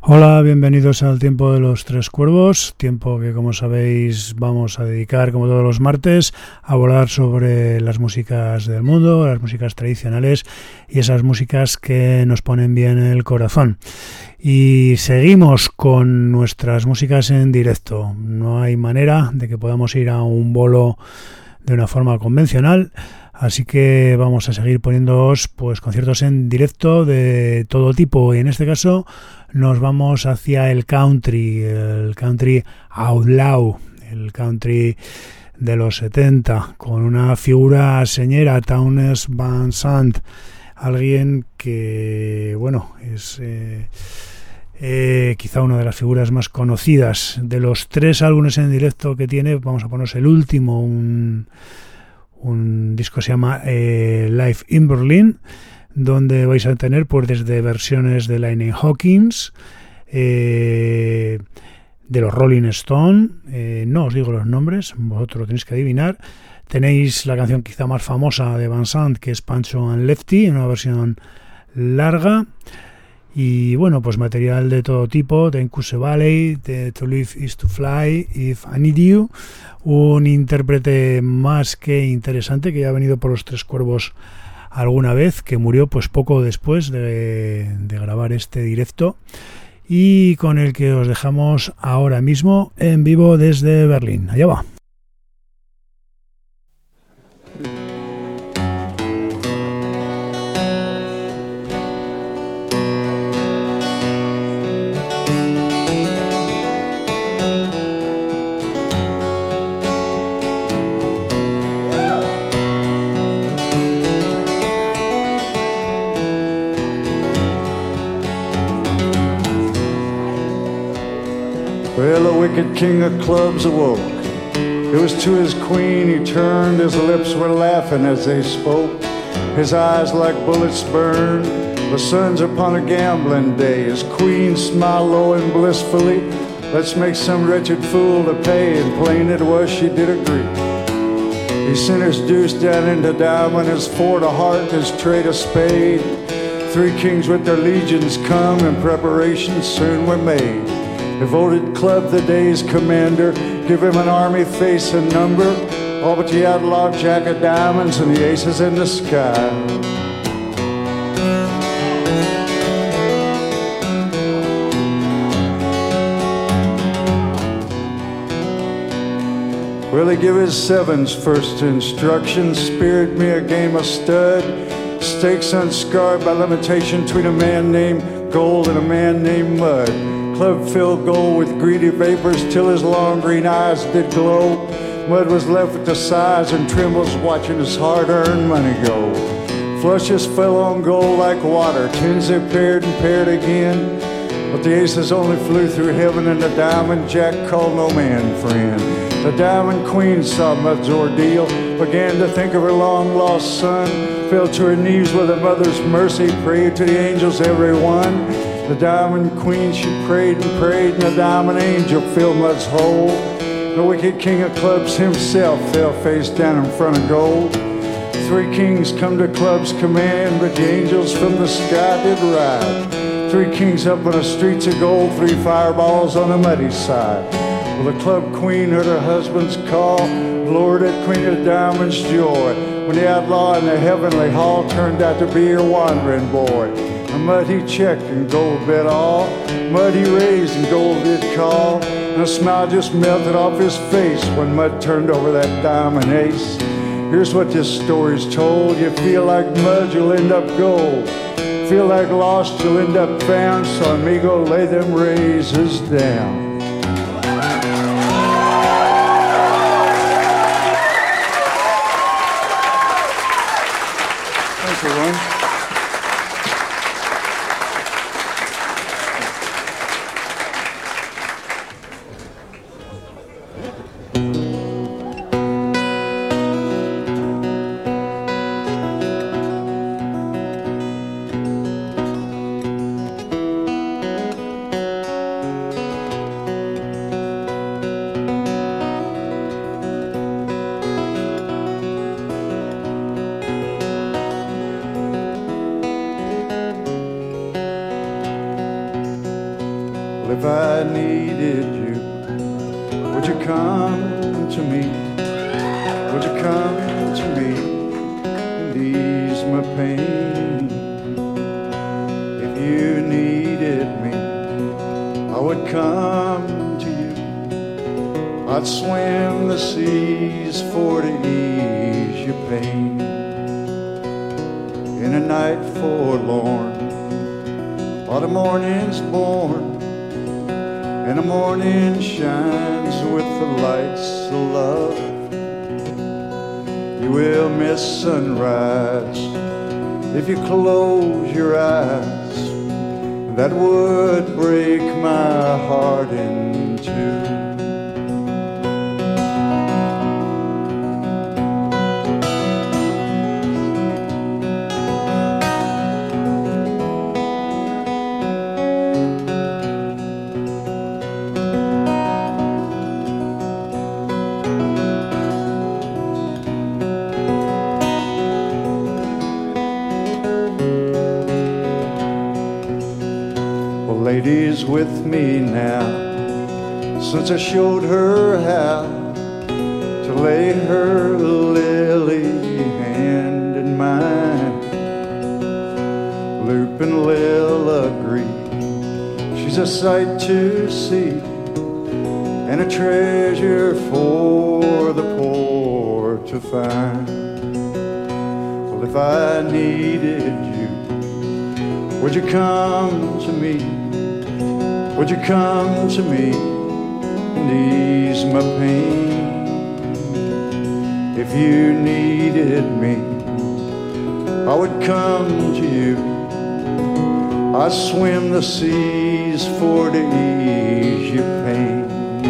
Hola, bienvenidos al Tiempo de los Tres Cuervos, tiempo que como sabéis vamos a dedicar como todos los martes a hablar sobre las músicas del mundo, las músicas tradicionales y esas músicas que nos ponen bien el corazón. Y seguimos con nuestras músicas en directo, no hay manera de que podamos ir a un bolo de una forma convencional. Así que vamos a seguir poniéndoos pues conciertos en directo de todo tipo y en este caso nos vamos hacia el country outlaw, el country de los 70 con una figura señera, Townes Van Sant, alguien que bueno es quizá una de las figuras más conocidas de los 3 álbumes en directo que tiene. Vamos a ponernos el último, un disco que se llama Live in Berlin, donde vais a tener pues desde versiones de Lightning Hawkins, de los Rolling Stone, no os digo los nombres, vosotros lo tenéis que adivinar. Tenéis la canción quizá más famosa de Van Sant, que es Pancho and Lefty, en una versión larga. Y bueno, pues material de todo tipo, de Incuse Valley, de To Live is to Fly, If I Need You, un intérprete más que interesante que ya ha venido por los Tres Cuervos alguna vez, que murió pues poco después de grabar este directo y con el que os dejamos ahora mismo en vivo desde Berlín. Allá va. Well, the wicked king of clubs awoke. It was to his queen he turned. His lips were laughing as they spoke. His eyes like bullets burned. The sun's upon a gambling day. His queen smiled low and blissfully. Let's make some wretched fool to pay. And plain it was, she did agree. He sent his deuce down into diamond, his four to heart, his trade a spade. 3 kings with their legions come, and preparations soon were made. They voted Club the day's commander, give him an army, face and number, all but the outlaw jack of diamonds and the aces in the sky. Well, he give his 7s first instruction, spirit me a game of stud, stakes unscarred by limitation between a man named Gold and a man named Mud. Club filled Gold with greedy vapors till his long green eyes did glow. Mud was left with the sighs and trembles watching his hard-earned money go. Flushes fell on Gold like water, tens they paired and paired again. But the aces only flew through heaven and the diamond jack called no man friend. The diamond queen saw Mud's ordeal, began to think of her long-lost son, fell to her knees with a mother's mercy, prayed to the angels every one. The diamond queen, she prayed and prayed, and the diamond angel filled Mud's hole. The wicked king of clubs himself fell face down in front of Gold. 3 kings come to club's command, but the angels from the sky did ride. 3 kings up on the streets of gold, 3 fireballs on the muddy side. Well, the club queen heard her husband's call, Lord, that queen of diamonds' joy, when the outlaw in the heavenly hall turned out to be her wandering boy. And Mud he checked and Gold bet all. Mud he raised and Gold did call. And a smile just melted off his face when Mud turned over that diamond ace. Here's what this story's told. You feel like Mud, you'll end up Gold. Feel like lost, you'll end up found. So amigo, lay them razors down. Thanks, everyone. Well, if I needed you, would you come to me? Would you come to me and ease my pain? If you needed me, I would come to you. I'd swim the seas for to ease your pain. In a night forlorn, while the morning's born, and the morning shines with the lights of love, you will miss sunrise if you close your eyes. That would break my heart in two. Lady's with me now, since I showed her how to lay her lily hand in mine. Loop and Lil agree, she's a sight to see and a treasure for the poor to find. Well, if I needed you, would you come to me? Would you come to me and ease my pain? If you needed me, I would come to you. I'd swim the seas for to ease your pain.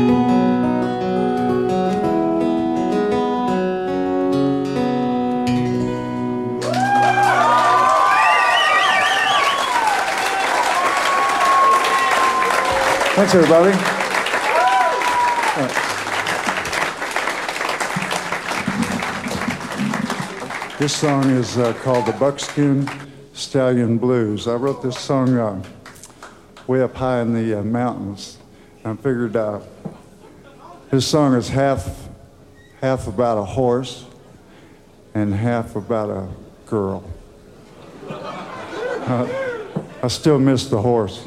Thanks, everybody. This song is called the Buckskin Stallion Blues. I wrote this song way up high in the mountains. I figured this song is half about a horse and half about a girl. I still miss the horse.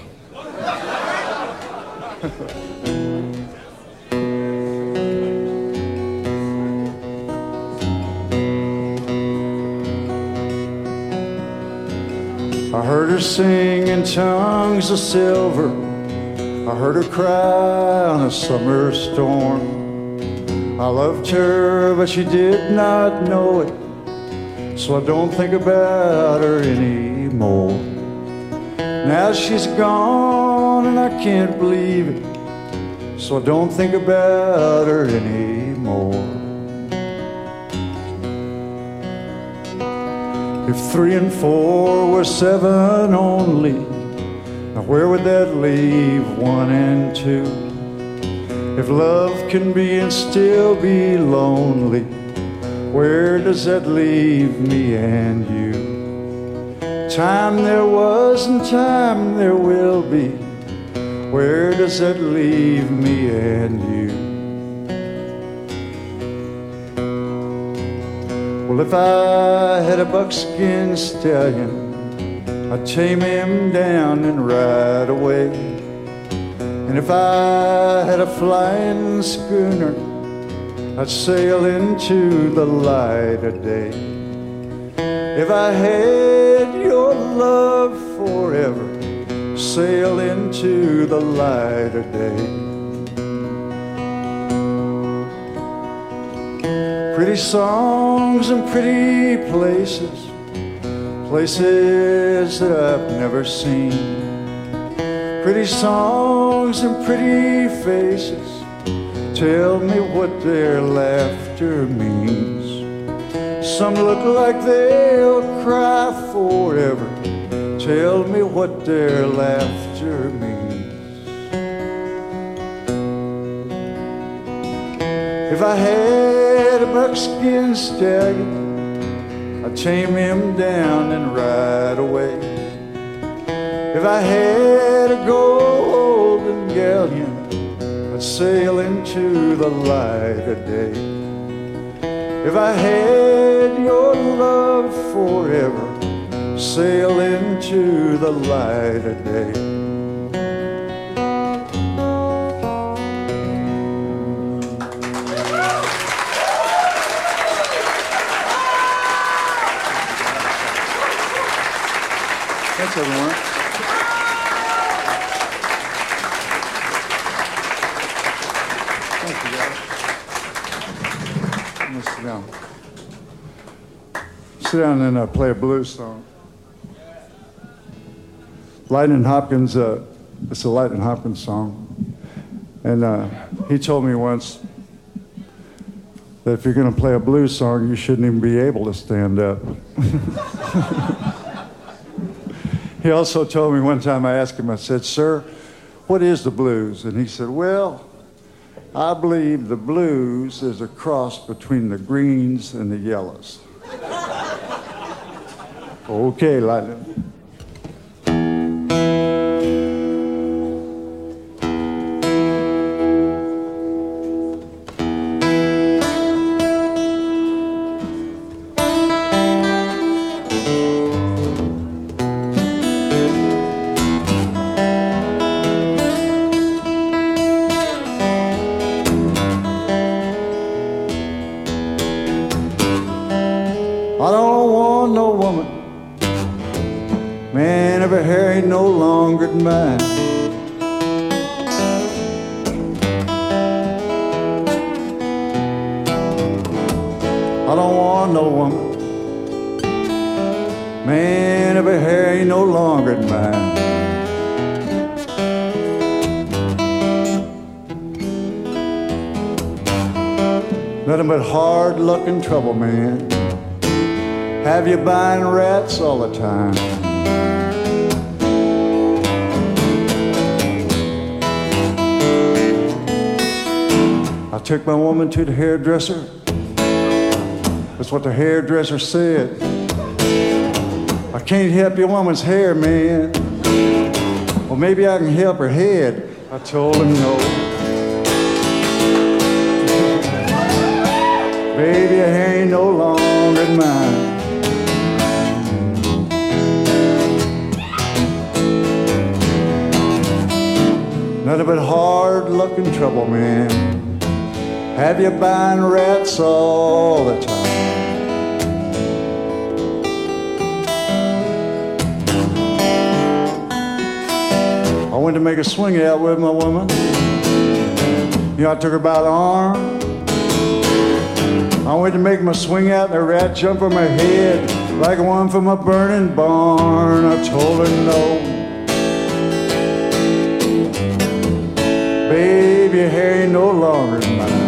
I heard her sing in tongues of silver. I heard her cry on a summer storm. I loved her, but she did not know it, so I don't think about her anymore. Now she's gone and I can't believe it, so I don't think about her anymore. If 3 and 4 were 7 only, now where would that leave 1 and 2? If love can be and still be lonely, where does that leave me and you? Time there was and time there will be, where does that leave me and you? Well, if I had a buckskin stallion, I'd tame him down and ride away. And if I had a flying schooner, I'd sail into the light of day. If I had your love forever, sail into the light of day. Pretty songs and pretty places, places that I've never seen. Pretty songs and pretty faces, tell me what their laughter means. Some look like they'll cry forever, tell me what their laughter means. If I had a buckskin stallion, I'd tame him down and ride away. If I had a golden million would sail into the light of day. If I had your love forever, sail into the light of day. Thanks, everyone. Thank you, guys. I'm gonna sit down. Sit down and play a blues song. Lightning Hopkins, it's a Lightning Hopkins song. And he told me once that if you're going to play a blues song, you shouldn't even be able to stand up. He also told me one time, I asked him, I said, "Sir, what is the blues?" And he said, "Well, I believe the blues is a cross between the greens and the yellows." Okay, Lightning. I don't want no woman, man, if her hair ain't no longer than mine. I don't want no woman, man, if her hair ain't no longer than mine. Nothing but hard luck and trouble, man. Have you buying rats all the time? I took my woman to the hairdresser. That's what the hairdresser said. "I can't help your woman's hair, man. Well, maybe I can help her head." I told him no. Baby, your hair ain't no longer than mine. Nothing but hard luck and trouble, man. Have you buying rats all the time? I went to make a swing out with my woman. You know, I took her by the arm. I went to make my swing out and a rat jumped from her head like one from a burning barn. I told her no. Baby, your hair ain't no longer than mine.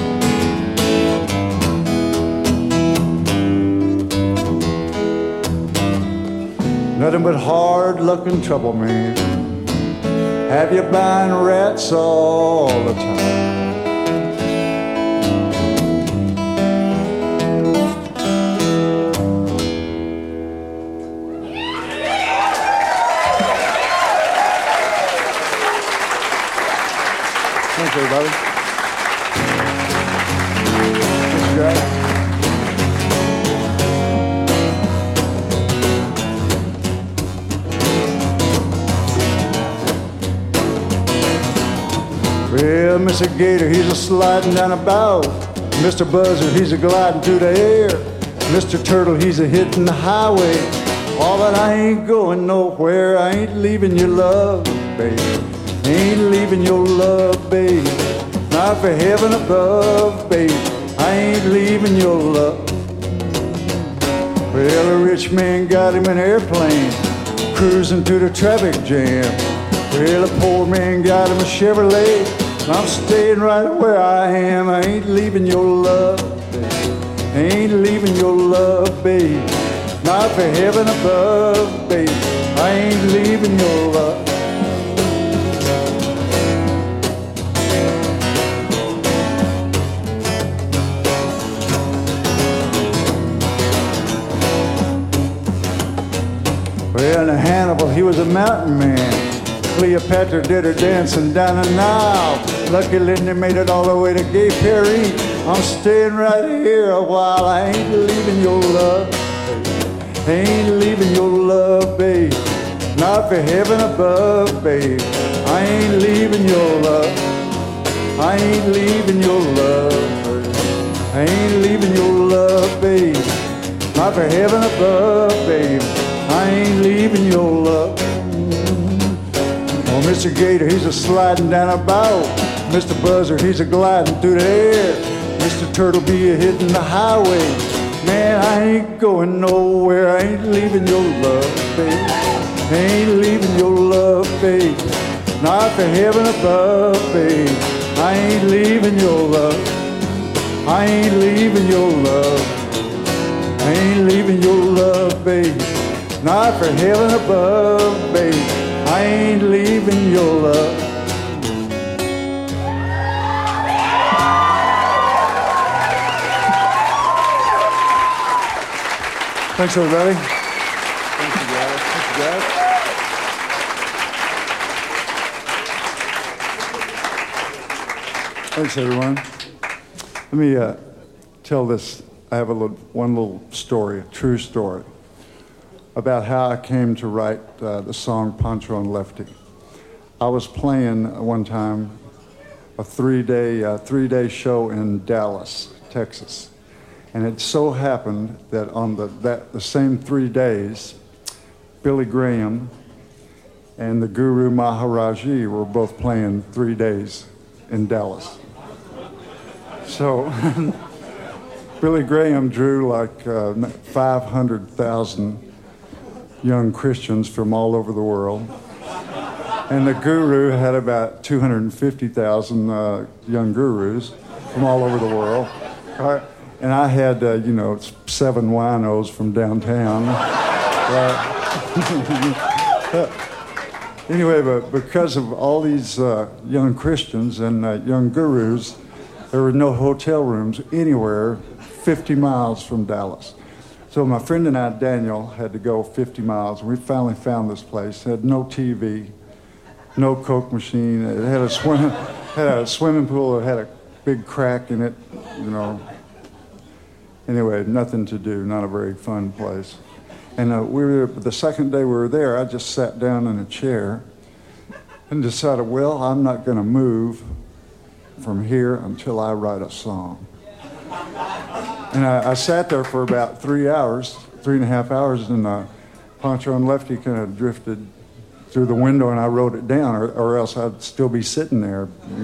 Nothing but hard luck and trouble, man. Have you buying rats all the time? Thanks, everybody. Thanks, guys. Well, Mr. Gator, he's a sliding down a bough. Mr. Buzzard, he's a gliding through the air. Mr. Turtle, he's a hitting the highway. All that I ain't going nowhere. I ain't leaving your love, baby. Ain't leaving your love, babe. Not for heaven above, babe. I ain't leaving your love. Well, a rich man got him an airplane, cruising through the traffic jam. Well, a poor man got him a Chevrolet. I'm staying right where I am. I ain't leaving your love, babe. Ain't leaving your love, babe. Not for heaven above, babe. I ain't leaving your love. Well, Hannibal, he was a mountain man. Cleopatra did her dancing down the Nile. Lucky Linda made it all the way to Gay Perry. I'm staying right here a while. I ain't leaving your love, babe. Ain't leaving your love, babe. Not for heaven above, babe. I ain't leaving your love. I ain't leaving your love, babe. I ain't leaving your love, babe. Not for heaven above, babe. I ain't leaving your love. Oh, Mr. Gator, he's a sliding down a bow. Mr. Buzzard, he's a gliding through the air. Mr. Turtle Bee, hitting the highway. Man, I ain't going nowhere. I ain't leaving your love, babe. Ain't leaving your love, babe. Not for heaven above, babe. I ain't leaving your love. I ain't leaving your love. I ain't leaving your love, babe. Not for heaven above, babe. I ain't leaving your love. Thanks, everybody. Thank you, guys. Thank you, guys. Thanks, everyone. Let me tell this. I have one little story, a true story, about how I came to write the song Pancho and Lefty. I was playing one time a three-day show in Dallas, Texas. And it so happened that on the same 3 days, Billy Graham and the Guru Maharaji were both playing 3 days in Dallas. So Billy Graham drew like 500,000 young Christians from all over the world. And the Guru had about 250,000 young gurus from all over the world. And I had, 7 winos from downtown. Anyway, but because of all these young Christians and young gurus, there were no hotel rooms anywhere 50 miles from Dallas. So my friend and I, Daniel, had to go 50 miles. And we finally found this place. It had no TV, no Coke machine. It had a swimming pool. It had a big crack in it, Anyway, nothing to do, not a very fun place. And the second day we were there, I just sat down in a chair and decided, well, I'm not going to move from here until I write a song. And I sat there for about 3.5 hours, and Pancho and Lefty kind of drifted through the window, and I wrote it down, or else I'd still be sitting there,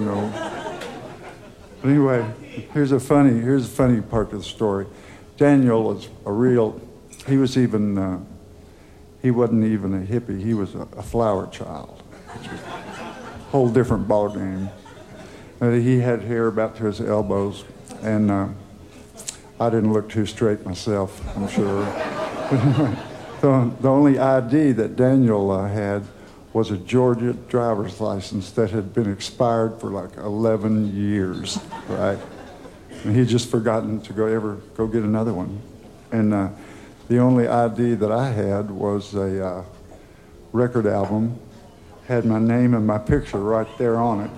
But anyway, here's a funny part of the story. Daniel is he wasn't even a hippie. He was a flower child, which was a whole different ballgame. He had hair about to his elbows, and I didn't look too straight myself, I'm sure. The only ID that Daniel had was a Georgia driver's license that had been expired for like 11 years, right? And he'd just forgotten to go get another one. And the only ID that I had was a record album, had my name and my picture right there on it,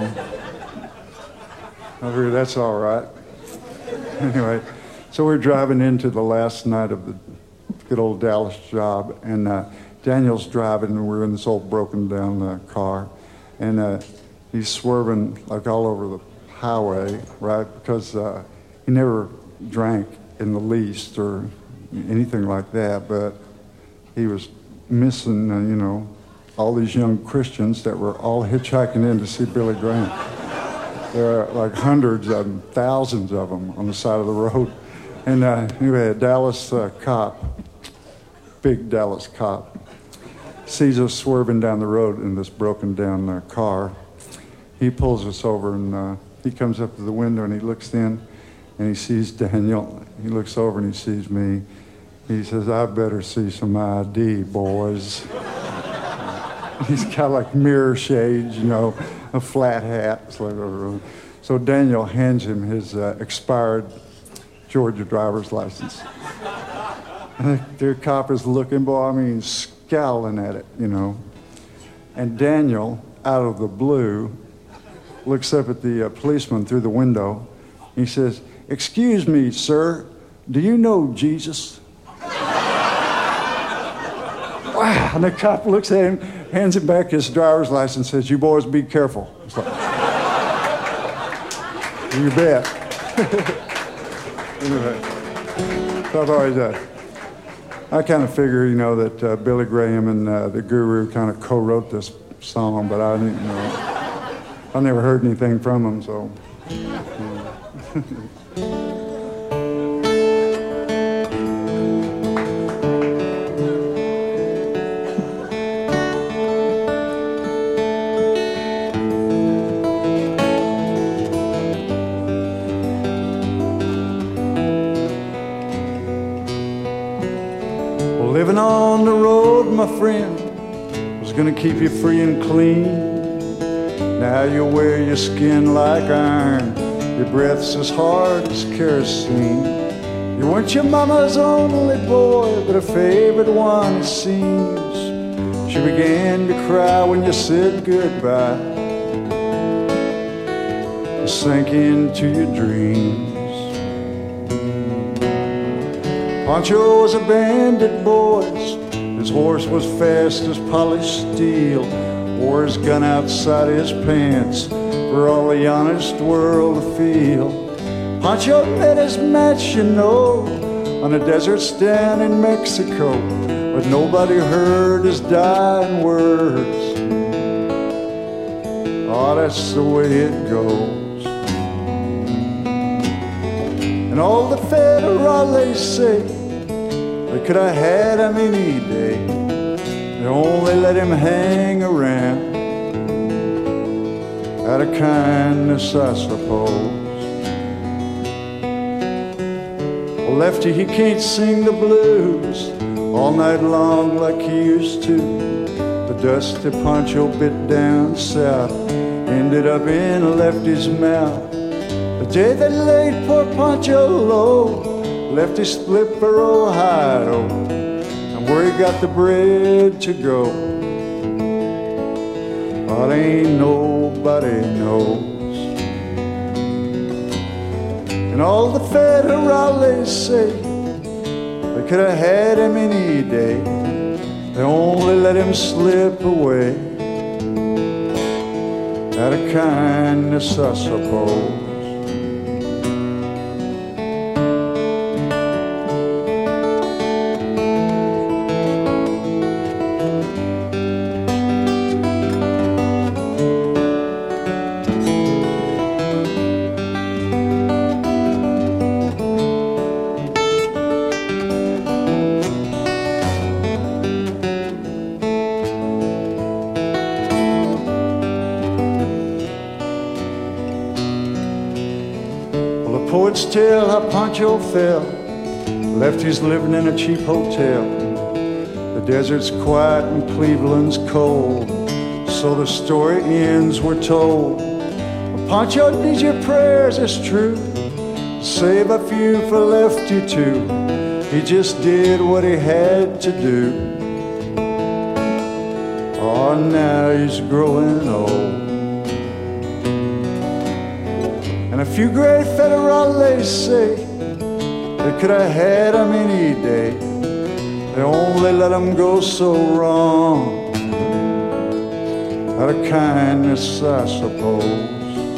I figured that's all right. Anyway, so we're driving into the last night of the good old Dallas job, and Daniel's driving, and we're in this old broken down car, and he's swerving like all over the highway, right? Because he never drank in the least or anything like that, but he was missing, all these young Christians that were all hitchhiking in to see Billy Graham. There are like hundreds of them, thousands of them on the side of the road. And anyway, a Dallas cop, big Dallas cop, sees us swerving down the road in this broken down car. He pulls us over, and he comes up to the window, and he looks in, and he sees Daniel. He looks over, and he sees me. He says, "I better see some ID, boys." He's got like mirror shades, a flat hat. So Daniel hands him his expired Georgia driver's license. And the cop is looking, scowling at it, And Daniel, out of the blue, looks up at the policeman through the window. He says, "Excuse me, sir, do you know Jesus?" Wow, and the cop looks at him, hands him back his driver's license, says, "You boys be careful." It's like, you bet. Anyway, so I've always I kind of figure, you know, that Billy Graham and the Guru kind of co-wrote this song, but I didn't know. I never heard anything from them, so. Living on the road, my friend, was gonna keep you free and clean. Now you wear your skin like iron, your breath's as hard as kerosene. You weren't your mama's only boy, but a favorite one it seems. She began to cry when you said goodbye, and sank into your dreams. Pancho was a bandit, boys. His horse was fast as polished steel, wore his gun outside his pants for all the honest world to feel. Pancho met his match, you know, on the deserts down in Mexico, but nobody heard his dying words. Oh, that's the way it goes. And all the federales say they could have had him any day. They only let him hang around out of kindness, I suppose. Well, Lefty, he can't sing the blues all night long like he used to. The dusty Pancho bit down south ended up in Lefty's mouth. The day they laid poor Pancho low, Lefty split for Ohio, and where he got the bread to go, but ain't nobody knows. And all the federales say they could have had him any day. They only let him slip away out of kindness, I suppose. Poets tell how Pancho fell, Lefty's living in a cheap hotel. The desert's quiet and Cleveland's cold, so the story ends, we're told. Well, Pancho needs your prayers, it's true. Save a few for Lefty too. He just did what he had to do. Oh, now he's growing old. And a few great federales say they could have had him any day. They only let him go so wrong out of kindness, I suppose.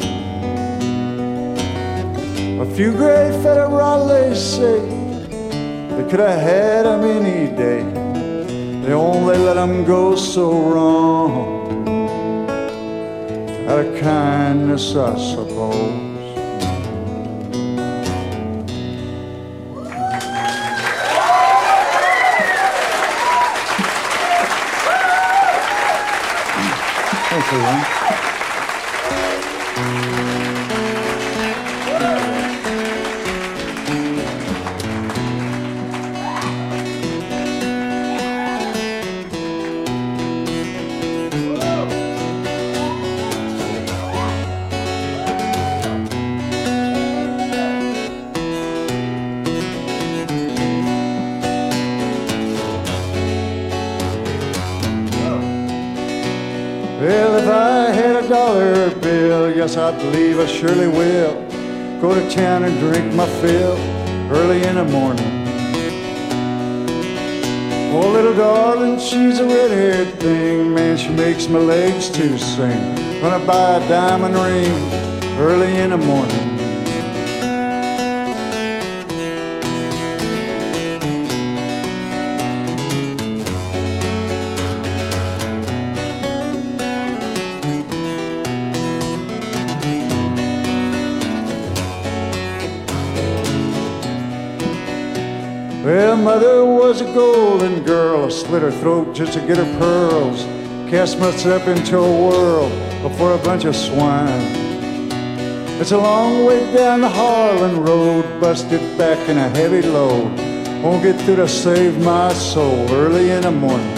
A few great federales say they could have had him any day. They only let him go so wrong out of kindness, I suppose. Thanks, everyone. Well, if I had a dollar bill, yes, I believe I surely will go to town and drink my fill early in the morning. Oh, little darling, she's a red-haired thing. Man, she makes my legs to sing. Gonna buy a diamond ring early in the morning. Well, mother was a golden girl. I slit her throat just to get her pearls. Cast myself into a world before a bunch of swine. It's a long way down the Harlan Road, busted back in a heavy load. Won't get through to save my soul early in the morning.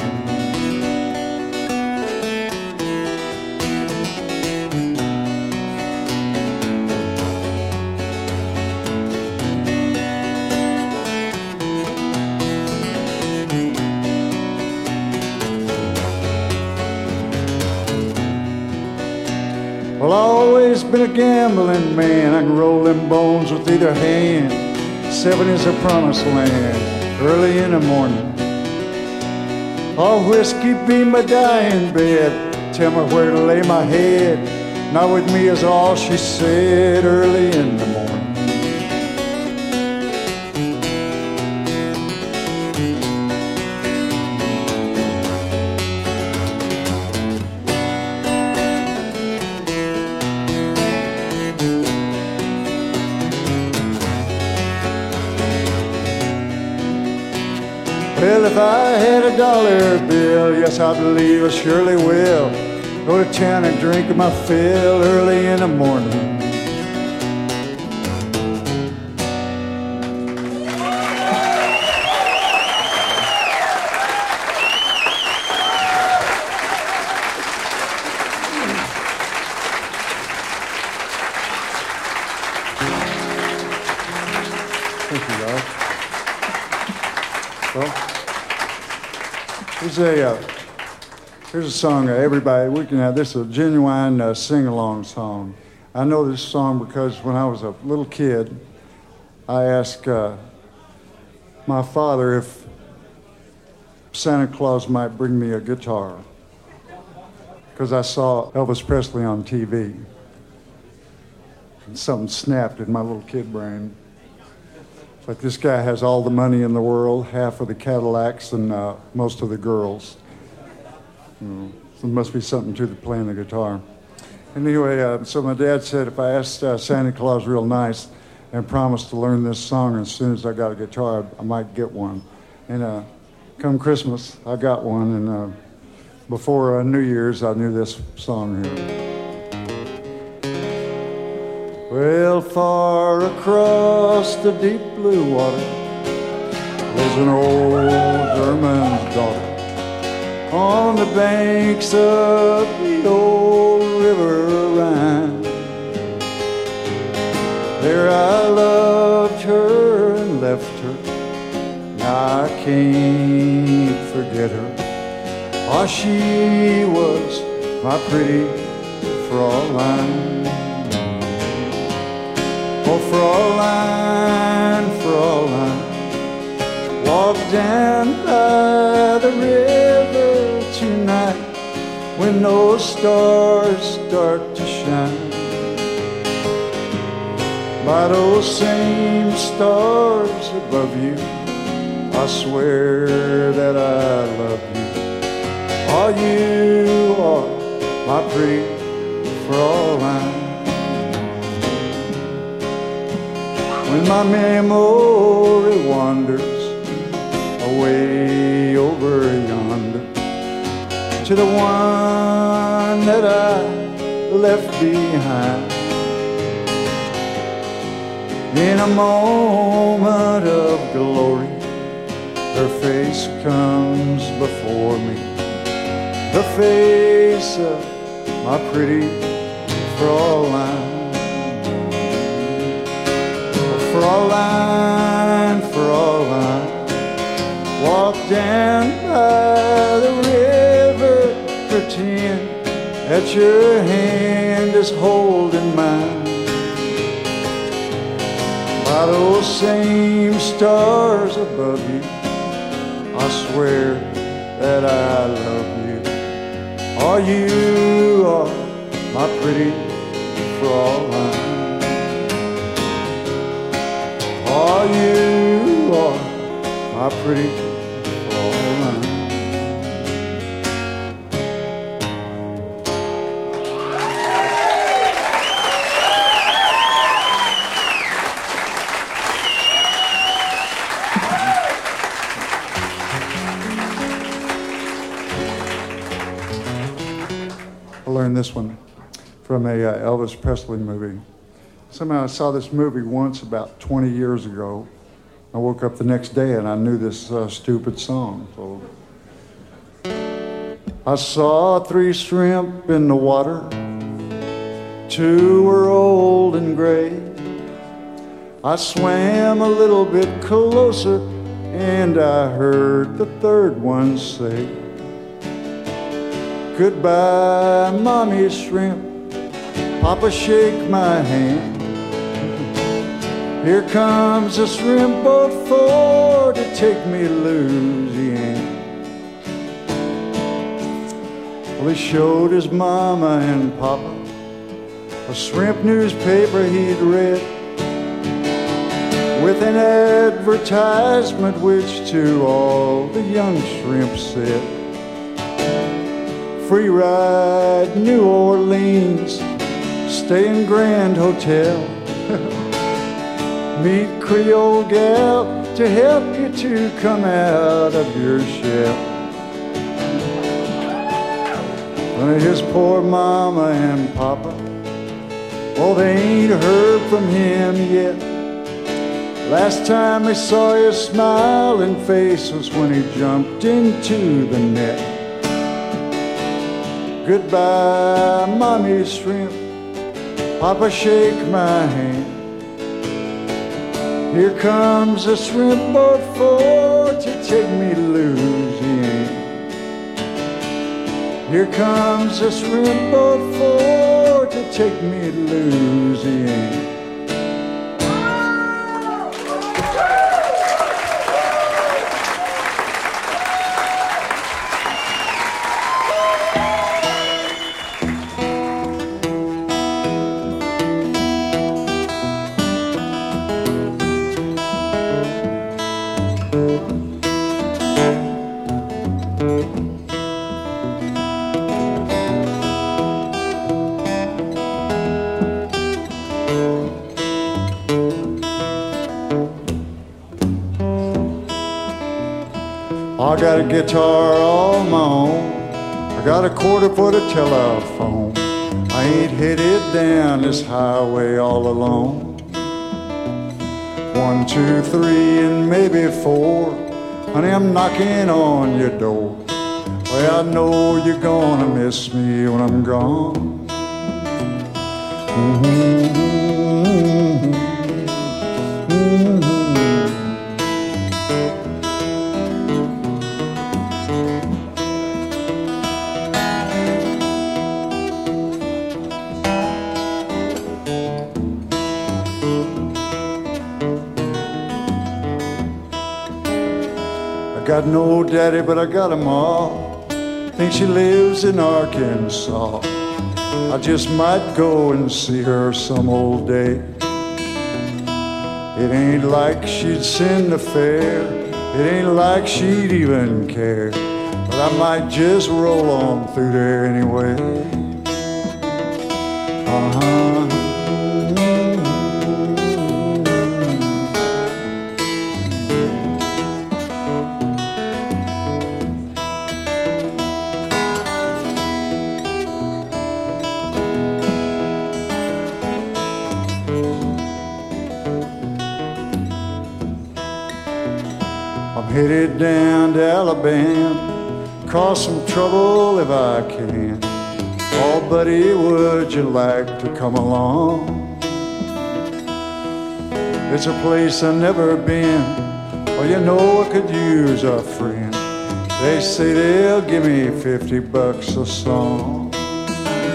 Well, I've always been a gambling man. I can roll them bones with either hand. 7 is a promised land early in the morning. Oh, whiskey be my dying bed. Tell me where to lay my head. Not with me is all she said early in the morning. Well, if I had a dollar bill, yes, I believe I surely will go to town and drink my fill early in the morning. Thank you, guys. Well, here's a song everybody, we can have, this is a genuine sing-along song. I know this song because when I was a little kid, I asked my father if Santa Claus might bring me a guitar because I saw Elvis Presley on TV. And something snapped in my little kid brain. Like, this guy has all the money in the world, half of the Cadillacs and most of the girls. So there must be something to the playing the guitar. Anyway, so my dad said if I asked Santa Claus real nice and promised to learn this song as soon as I got a guitar, I might get one. And come Christmas, I got one. And before New Year's, I knew this song here. Well, far across the deep blue water lives an old German's daughter on the banks of the old River Rhine. There I loved her and left her. Now I can't forget her. Oh, she was my pretty Fraulein. Oh, Fraulein, Fraulein, walk down by the river tonight when those stars start to shine. By those same stars above you, I swear that I love you. Oh, you are my pretty Fraulein. When my memory wanders away over yonder to the one that I left behind, in a moment of glory, her face comes before me, the face of my pretty Fraulein. Fraulein, Fraulein, walk down by the river, pretend that your hand is holding mine. By those same stars above you, I swear that I love you. Oh, you are my pretty Fraulein. Oh, you are my pretty Fraulein. I learned this one from a Elvis Presley movie. Somehow I saw this movie once about 20 years ago. I woke up the next day and I knew this stupid song. So I saw 3 shrimp in the water. 2 were old and gray. I swam a little bit closer and I heard the 3rd one say, goodbye, Mommy Shrimp. Papa, shake my hand. Here comes a shrimp boat for to take me to Louisiana. Well, he showed his mama and papa a shrimp newspaper he'd read with an advertisement which to all the young shrimps said, free ride, New Orleans, stay in Grand Hotel, meet Creole gal to help you to come out of your shell. His poor mama and papa, well, they ain't heard from him yet. Last time they saw his smiling face was when he jumped into the net. Goodbye, Mommy Shrimp. Papa, shake my hand. Here comes a shrimp boat for to take me to Louisiana. Here comes a shrimp boat for to take me to Louisiana. I got a guitar all my own. I got a quarter for the telephone. I ain't headed down this highway all alone. 1, 2, 3, and maybe 4. Honey, I'm knocking on your door. Well, I know you're gonna miss me when I'm gone. Got no daddy, but I got a ma. Think she lives in Arkansas. I just might go and see her some old day. It ain't like she'd send a fare. It ain't like she'd even care. But I might just roll on through there anyway. Headed down to Alabama, cause some trouble if I can. Oh, buddy, would you like to come along? It's a place I've never been. Oh, you know I could use a friend. They say they'll give me $50 a song.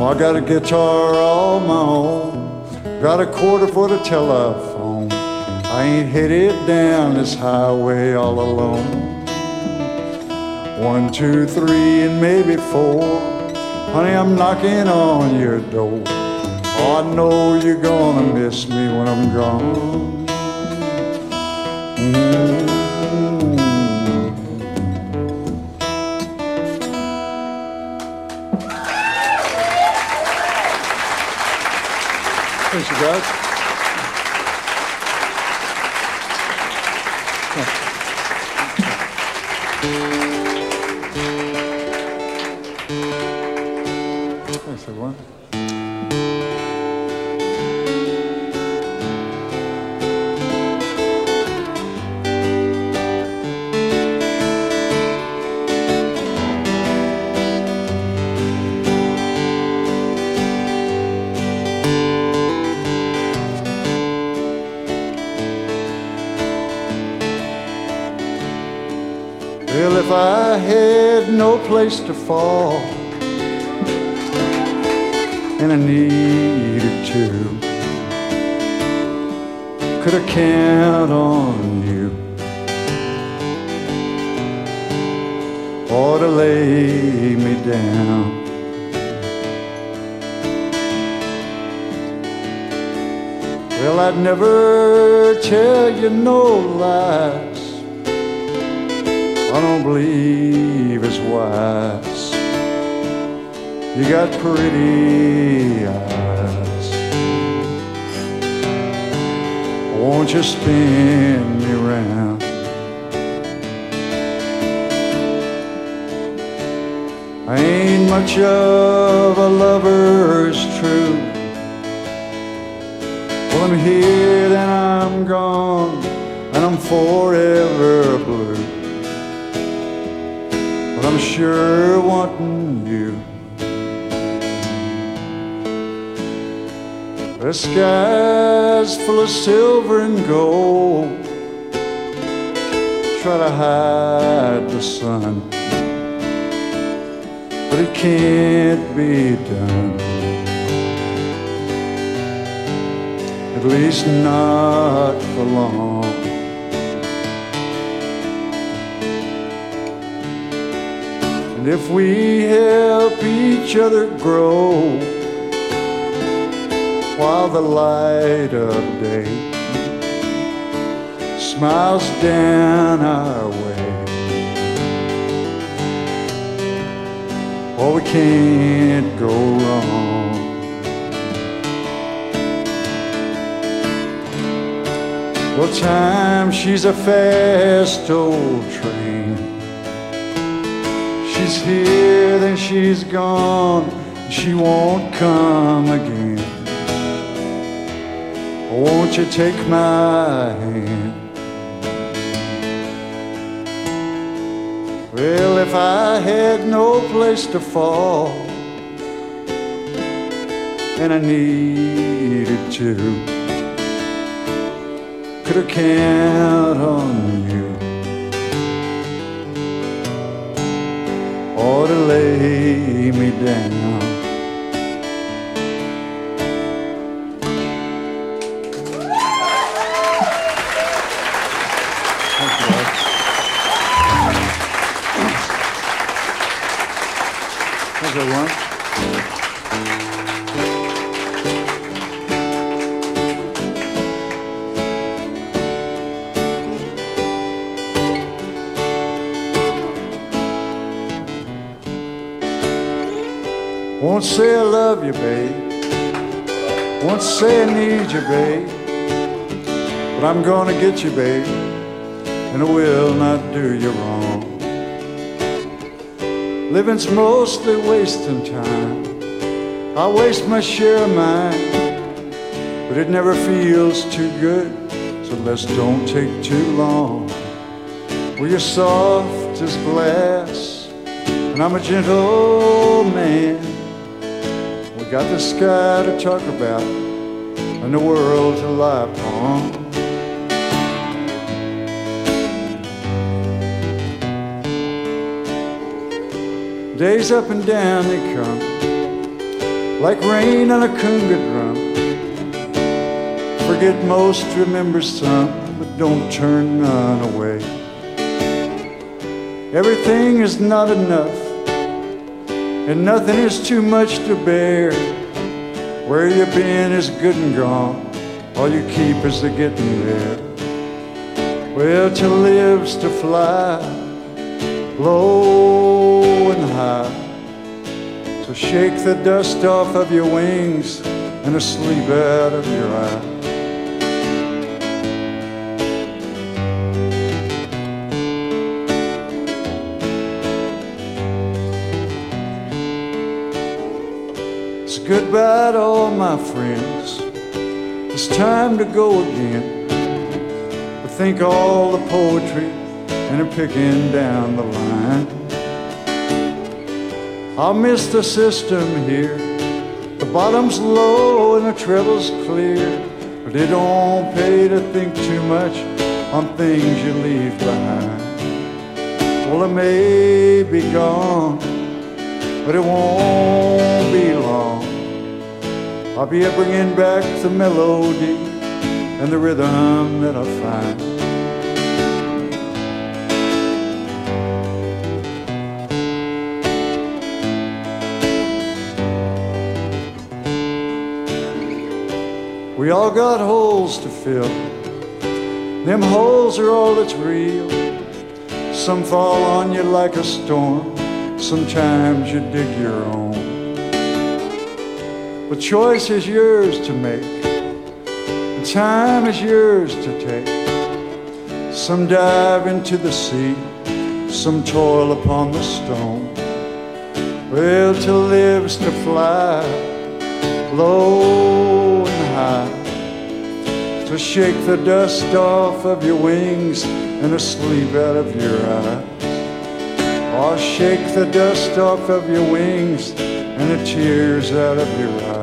Oh, I got a guitar all my own, got a quarter for the telephone. I ain't headed down this highway all alone. 1, 2, 3, and maybe 4. Honey, I'm knocking on your door. Oh, I know you're gonna miss me when I'm gone. Thanks, you guys. Thanks, everyone. Well, if I had no place to fall and I needed to, could I count on you or to lay me down? Well, I'd never tell you no lies. I don't believe it's wise. You got pretty eyes. Won't you spin me round? I ain't much of a lover, it's true. Well, I'm here, then I'm gone, and I'm forever blue. I'm sure wanting you. The sky's full of silver and gold. Try to hide the sun, but it can't be done. At least not for long. And if we help each other grow while the light of day smiles down our way, oh, we can't go wrong. Well, time, she's a fast old train. She's here, then she's gone, she won't come again. Won't you take my hand? Well, if I had no place to fall and I needed to, could I count on you or to lay me down? Thanks, everyone. Won't say I love you, babe. Won't say I need you, babe. But I'm gonna get you, babe, and I will not do you wrong. Living's mostly wasting time. I waste my share of mine, but it never feels too good, so let's don't take too long. Well, you're soft as glass, and I'm a gentle man. We got the sky to talk about and the world to lie upon. Days up and down they come. like rain on a conga drum. Forget most, remember some, but don't turn none away. Everything is not enough, and nothing is too much to bear. Where you've been is good and gone, all you keep is the getting there. Well, to live's to fly, low and high. So shake the dust off of your wings and the sleep out of your eyes. It's goodbye to all my friends. It's time to go again. But think all the poetry and I'm picking down the line. I'll miss the system here. The bottom's low and the treble's clear. But it don't pay to think too much on things you leave behind. Well, I may be gone, but it won't be long. I'll be bringing back the melody and the rhythm that I find. We all got holes to fill. Them holes are all that's real. Some fall on you like a storm. Sometimes you dig your own. But choice is yours to make, and time is yours to take. Some dive into the sea, some toil upon the stone. Well, to live's to fly, low and high. To shake the dust off of your wings and the sleep out of your eyes. Or shake the dust off of your wings and the tears out of your eyes.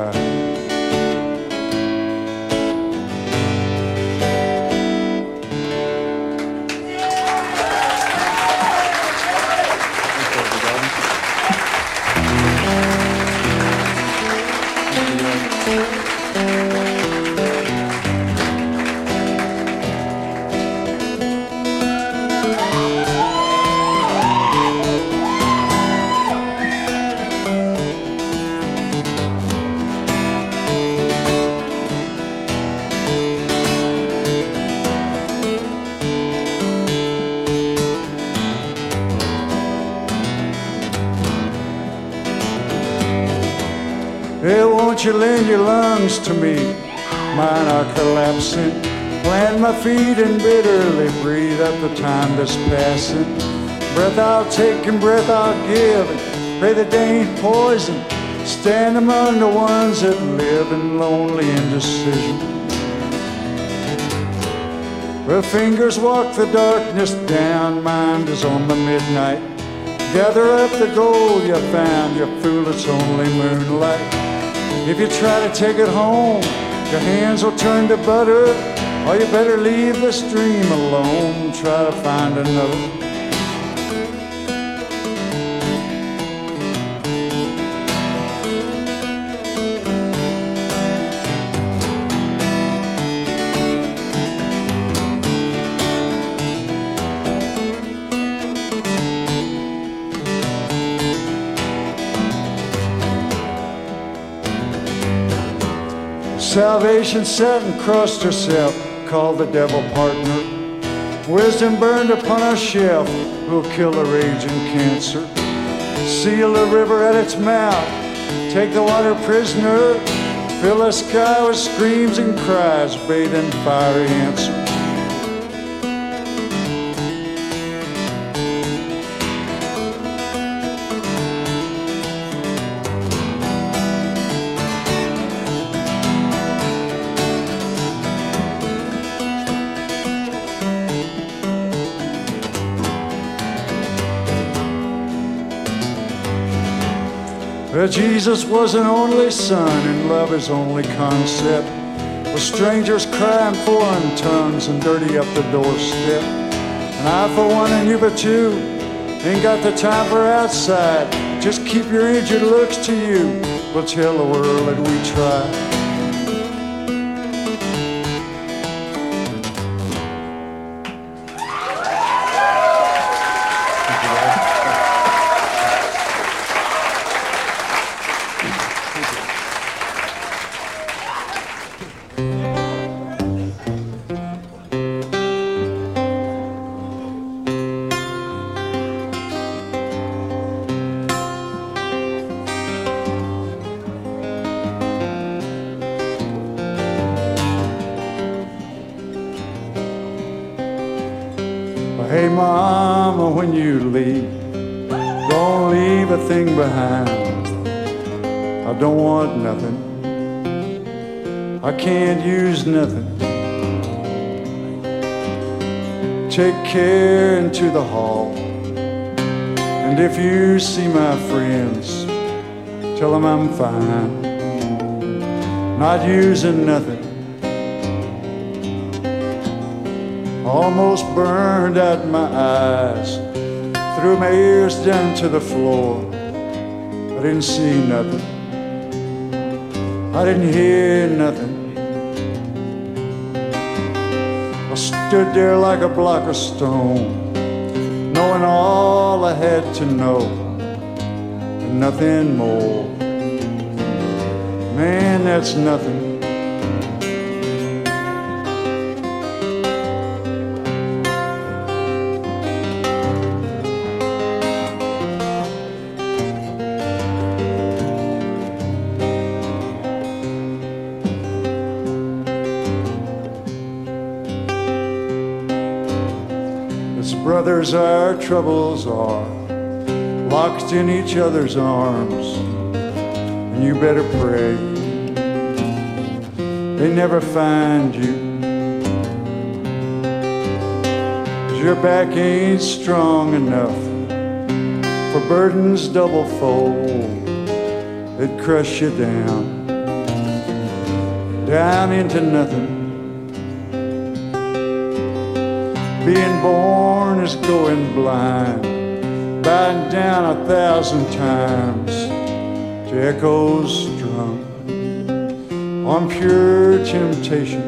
Hey, won't you lend your lungs to me? Mine are collapsing. Plant my feet and bitterly breathe out the time that's passing. Breath I'll take and breath I'll give, and pray that they ain't poison. Stand among the ones that live in lonely indecision. Where fingers walk the darkness down, mind is on the midnight. Gather up the gold you found, you fool, it's only moonlight. If you try to take it home, your hands will turn to butter. Or you better leave this dream alone, try to find another. Salvation sat and crossed herself, called the devil partner. Wisdom burned upon a shelf, who'll kill the raging cancer. Seal the river at its mouth, take the water prisoner. Fill the sky with screams and cries, bathe in fiery answer. Well, Jesus was an only son, and love his only concept. With strangers crying foreign tongues and dirty up the doorstep. And I for one and you for two ain't got the time for outside. Just keep your injured looks to you. We'll tell the world that we tried. Hey mama, when you leave, don't leave a thing behind. I don't want nothing, I can't use nothing. Take care into the hall, and if you see my friends, tell them I'm fine, not using nothing. Almost burned out my eyes, threw my ears down to the floor. I didn't see nothing, I didn't hear nothing. I stood there like a block of stone, knowing all I had to know, and nothing more. Man, that's nothing. Brothers, our troubles are locked in each other's arms, and you better pray they never find you, 'cause your back ain't strong enough for burdens double fold. They'd crush you down into nothing. Being born is going blind, bowing down 1,000 times to echoes strung on pure temptation.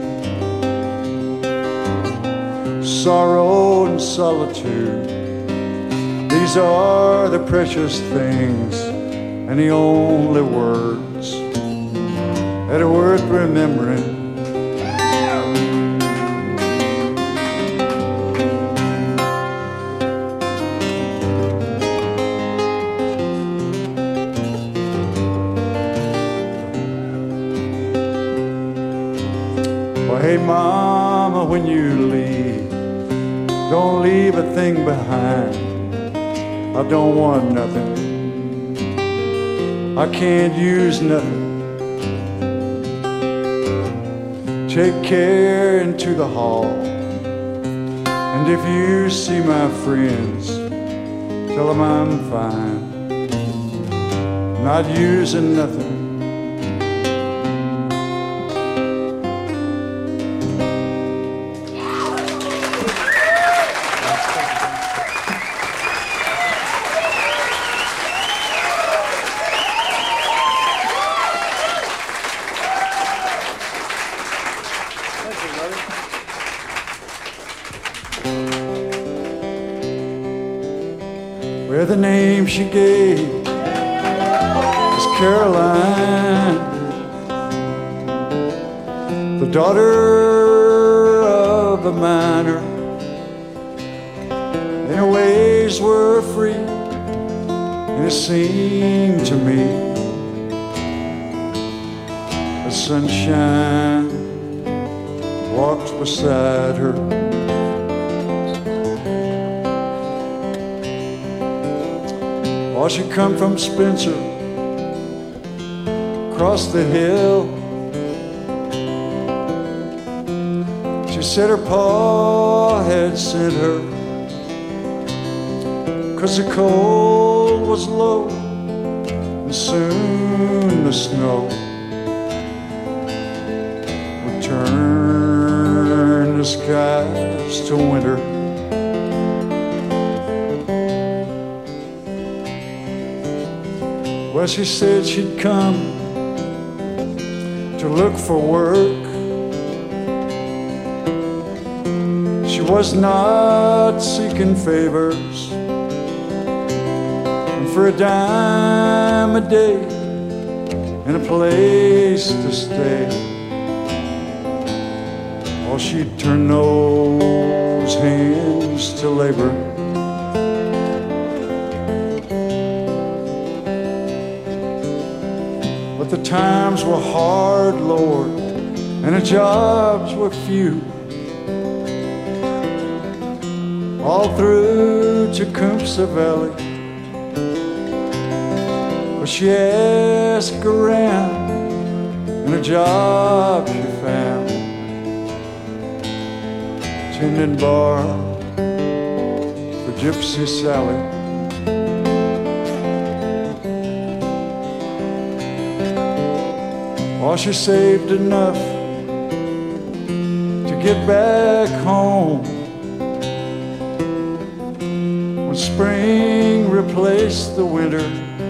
Sorrow and solitude, these are the precious things and the only words that are worth remembering. Hey mama, when you leave, don't leave a thing behind. I don't want nothing, I can't use nothing. Take care into the hall, and if you see my friends, tell them I'm fine, not using nothing. Where the name she gave is Caroline, the daughter of a miner, and her ways were free, and it seemed to me the sunshine walked beside her. Well, she come from Spencer, across the hill. She said her pa had sent her, 'cause the cold was low, and soon the snow would turn the skies to winter. Well, she said she'd come to look for work. She was not seeking favors, and for a dime a day and a place to stay, well, she'd turn those hands to labor. But the times were hard, Lord, and the jobs were few. All through Tecumseh Valley, but she asked around, and a job she found, tending bar for Gypsy Sally. Well, she saved enough to get back home when spring replaced the winter,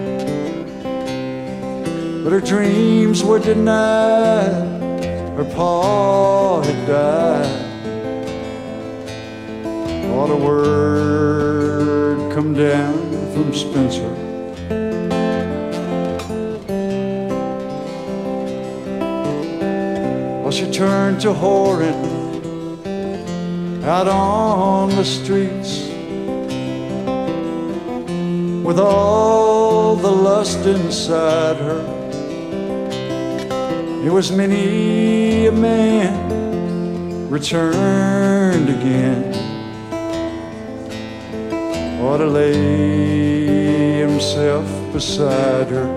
but her dreams were denied. Her pa had died. What a word come down from Spencer. Well, she turned to whoring out on the streets, with all the lust inside her. It was many a man returned again, or to lay himself beside her.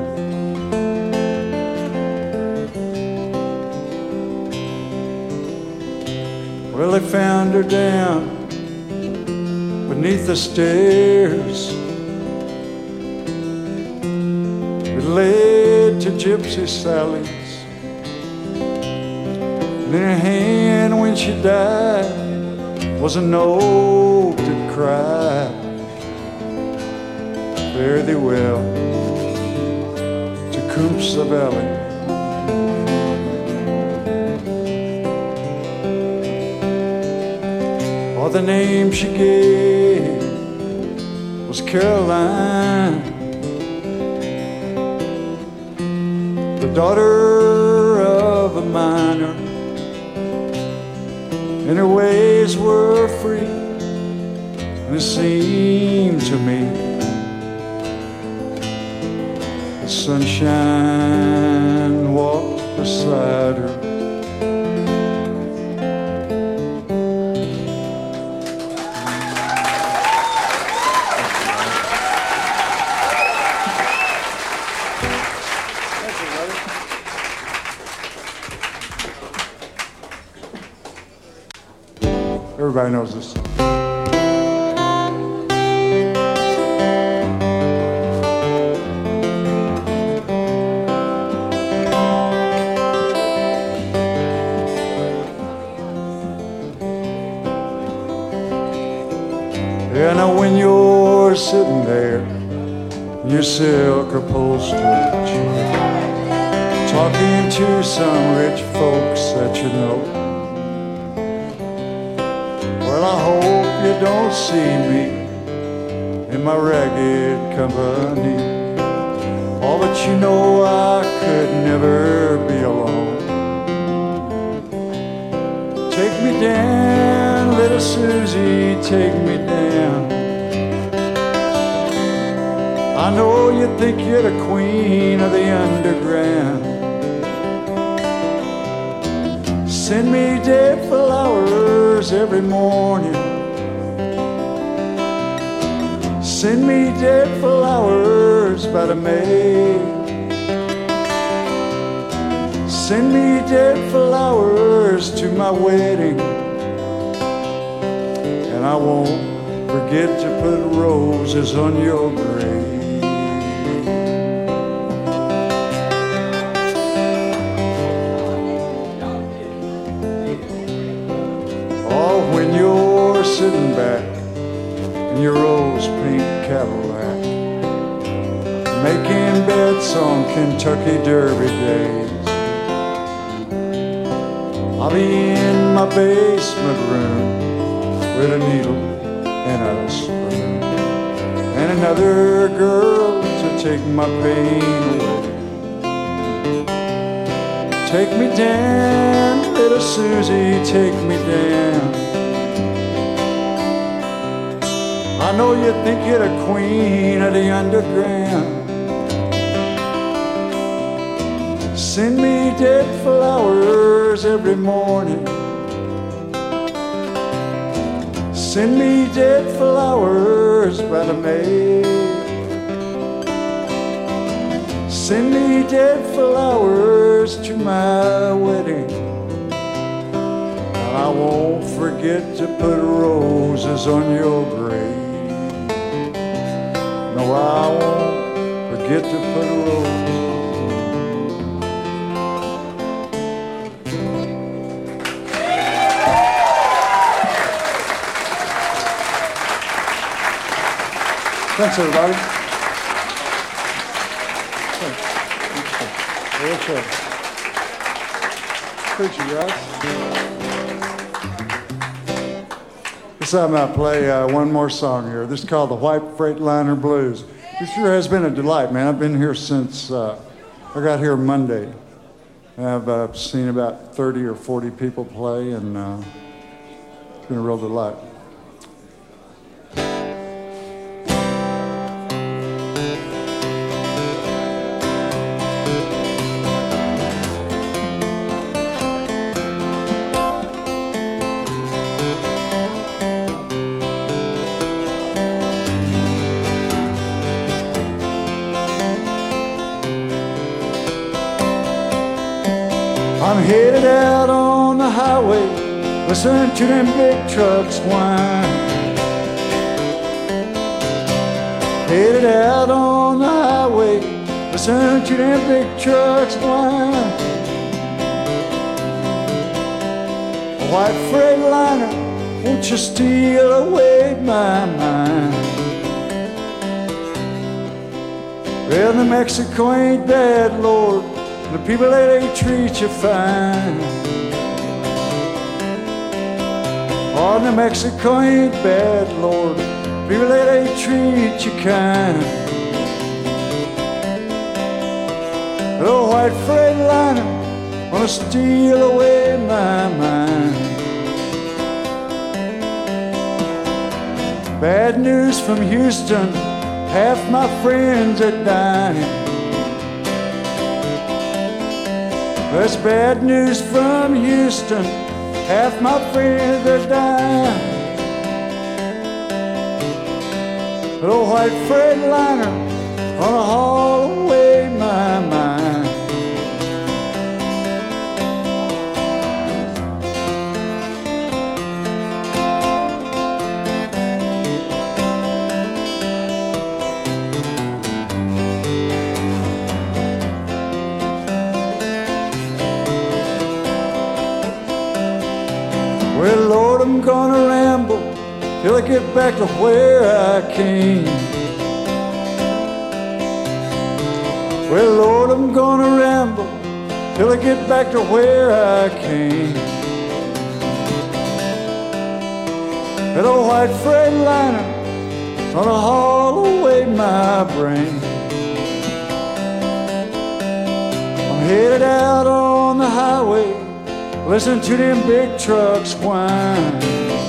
Well, they found her down beneath the stairs. It led to Gypsy Sally's. And in her hand when she died was a note that cried, fare thee well, Tecumseh Valley. Or the name she gave was Caroline, the daughter of a miner, and her ways were free. And it seemed to me the sunshine walked beside her. Everybody knows this song. Yeah, now when you're sitting there in your silk upholstered chair, talking to some rich folks that you know, well, I hope you don't see me in my ragged company. Oh, but you know I could never be alone. Take me down, little Susie, take me down. I know you think you're the queen of the underground. Send me dead flowers every morning. Send me dead flowers by the mail. Send me dead flowers to my wedding, and I won't forget to put roses on your grave. When you're sitting back in your rose pink Cadillac, making bets on Kentucky Derby days. I'll be in my basement room with a needle and a spoon and another girl to take my pain away. Take me down, little Susie, take me down. I know you think you're the queen of the underground. Send me dead flowers every morning. Send me dead flowers by the mail. Send me dead flowers to my wedding. I won't forget to put roses on your grave. No, I won't forget to put roses. Thanks, everybody. Okay. Appreciate you guys. This time I play one more song here. This is called the White Freightliner Blues. This sure has been a delight, man. I've been here since I got here Monday. I've seen about 30 or 40 people play, and it's been a real delight. I'm headed out on the highway, listening to them big trucks whine. Headed out on the highway, listening to them big trucks whine. A white Freightliner, won't you steal away my mind? Well, New Mexico ain't bad, Lord. The people that they treat you fine. Oh, New Mexico ain't bad, Lord. People that they treat you kind. Oh, white Freightliner, wanna steal away my mind. Bad news from Houston, half my friends are dying. That's bad news from Houston, half my friends are dying. Oh, white Freightliner, gonna haul away my mind. Well, Lord, I'm gonna ramble till I get back to where I came. Well, Lord, I'm gonna ramble till I get back to where I came. That old white Freightliner gonna haul away my brain. I'm headed out on the highway, listen to them big trucks whine.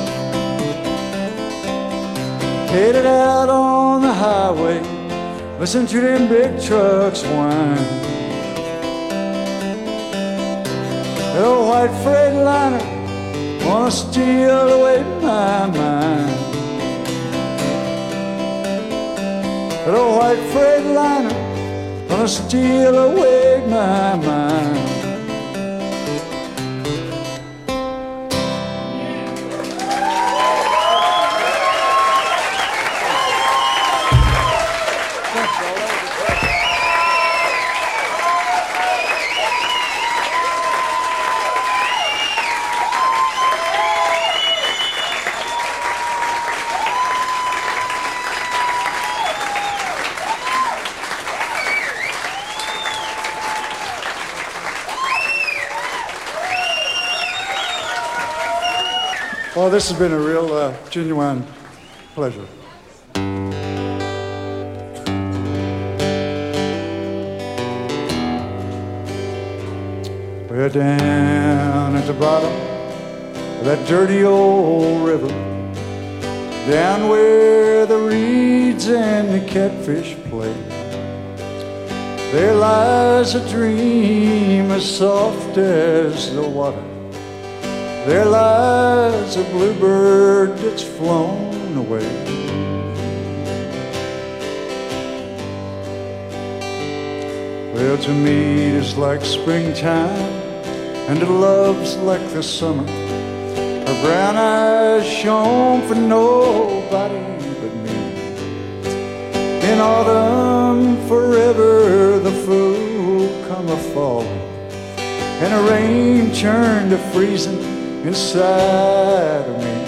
Headed out on the highway, listen to them big trucks whine. That old white Freightliner wanna steal away my mind. That old white Freightliner wanna steal away my mind. Well, this has been a real genuine pleasure. We're down at the bottom of that dirty old river, down where the reeds and the catfish play. There lies a dream as soft as the water. There lies a bluebird that's flown away. Well, to me it is like springtime, and it love's like the summer. Her brown eyes shone for nobody but me. In autumn forever the fool come a-fall, and the rain turned to freezing inside of me.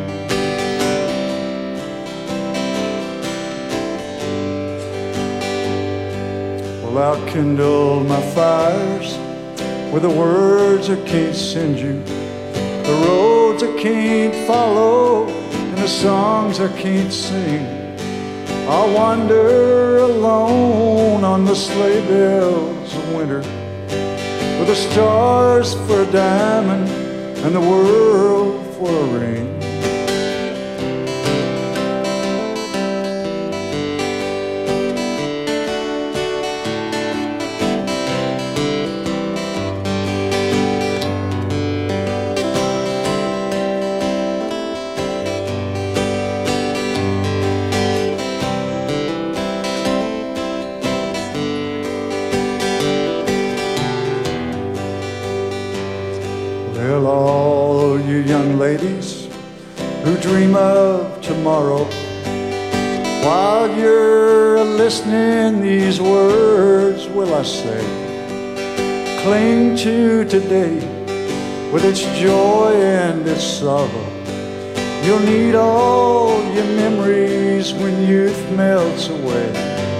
Well, I'll kindle my fires with the words I can't send you, the roads I can't follow, and the songs I can't sing. I'll wander alone on the sleigh bells of winter, with the stars for a diamond and the world for a ring. Well, all you young ladies who dream of tomorrow, while you're listening, these words will I say. Cling to today with its joy and its sorrow. You'll need all your memories when youth melts away.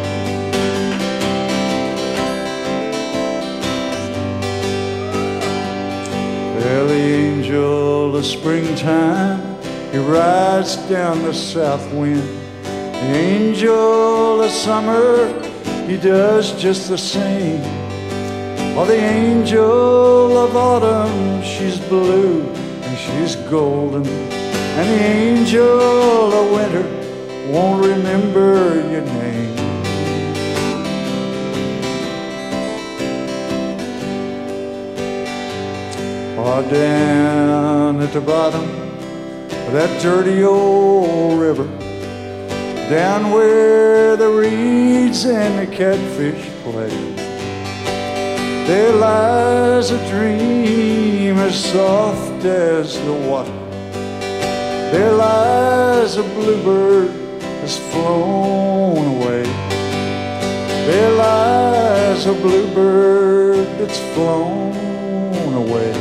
Well, the angel of springtime, he rides down the south wind. The angel of summer, he does just the same. Or the angel of autumn, she's blue and she's golden. And the angel of winter won't remember your name. Or down at the bottom of that dirty old river, down where the reeds and the catfish play, there lies a dream as soft as the water. There lies a bluebird that's flown away. There lies a bluebird that's flown away.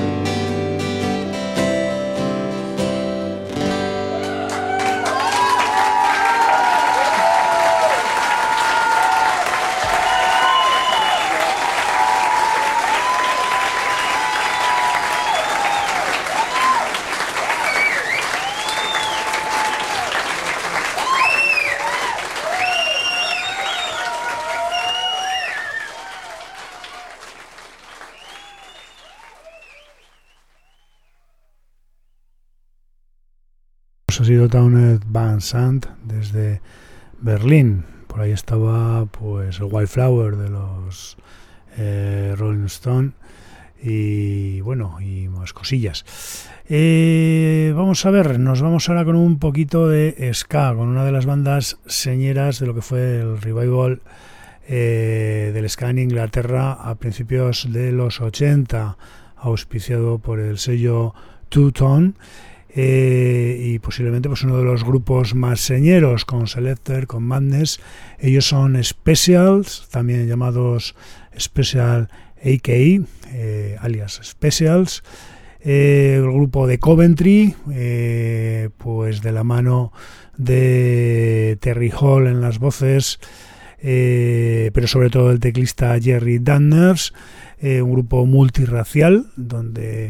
Ha sido Townes Van Sant desde Berlín. Por ahí estaba pues el Wildflower de los Rolling Stone y bueno, y más cosillas. Vamos a ver, nos vamos ahora con un poquito de ska, con una de las bandas señeras de lo que fue el revival del ska en Inglaterra a principios de los 80, auspiciado por el sello Two Tone. Y posiblemente pues uno de los grupos más señeros, con Selecter, con Madness. Ellos son Specials, también llamados Special AKA, alias Specials. El grupo de Coventry, pues de la mano de Terry Hall en las voces, pero sobre todo el teclista Jerry Danners, un grupo multirracial donde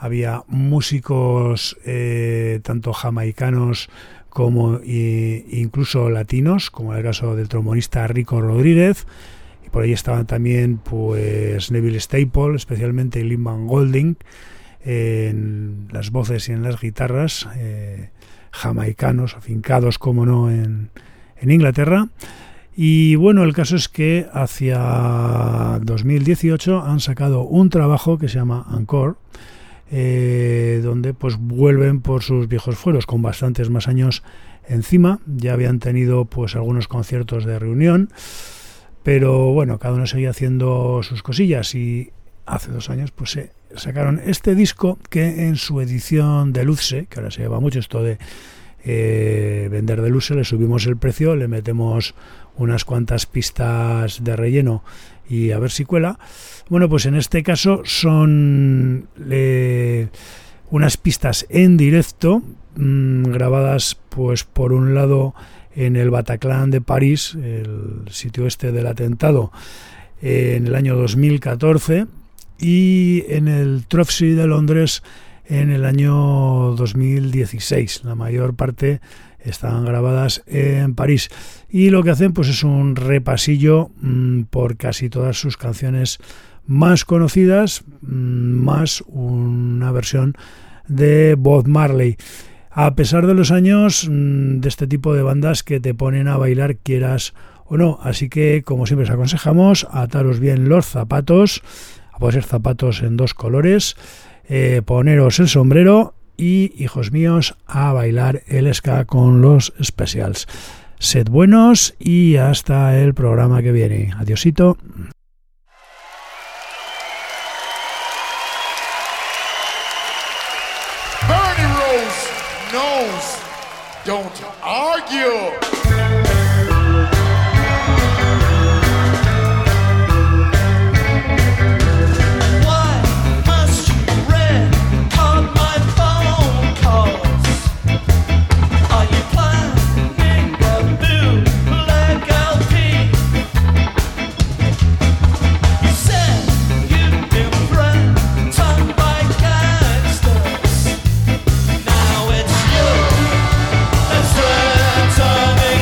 había músicos tanto jamaicanos como incluso latinos, como en el caso del trombonista Rico Rodríguez, y por ahí estaban también pues Neville Staple, especialmente Lynn Van Golding, en las voces y en las guitarras, jamaicanos, afincados como no en Inglaterra. Y bueno, el caso es que hacia 2018 han sacado un trabajo que se llama Encore, donde pues vuelven por sus viejos fueros con bastantes más años encima. Ya habían tenido pues algunos conciertos de reunión, pero bueno, cada uno seguía haciendo sus cosillas, y hace 2 años pues sacaron este disco que en su edición deluxe, que ahora se lleva mucho esto de vender deluxe, le subimos el precio, le metemos unas cuantas pistas de relleno y a ver si cuela. Bueno, pues en este caso son unas pistas en directo, grabadas pues por un lado en el Bataclan de París, el sitio este del atentado, en el año 2014, y en el Tropsy de Londres en el año 2016. La mayor parte estaban grabadas en París, y lo que hacen pues es un repasillo por casi todas sus canciones más conocidas, más una versión de Bob Marley. A pesar de los años, de este tipo de bandas que te ponen a bailar quieras o no. Así que, como siempre os aconsejamos, ataros bien los zapatos, puede ser zapatos en 2 colores, poneros el sombrero y, hijos míos, a bailar el ska con los Specials. Sed buenos y hasta el programa que viene. Adiosito. Bernie Rose knows, don't argue. Turning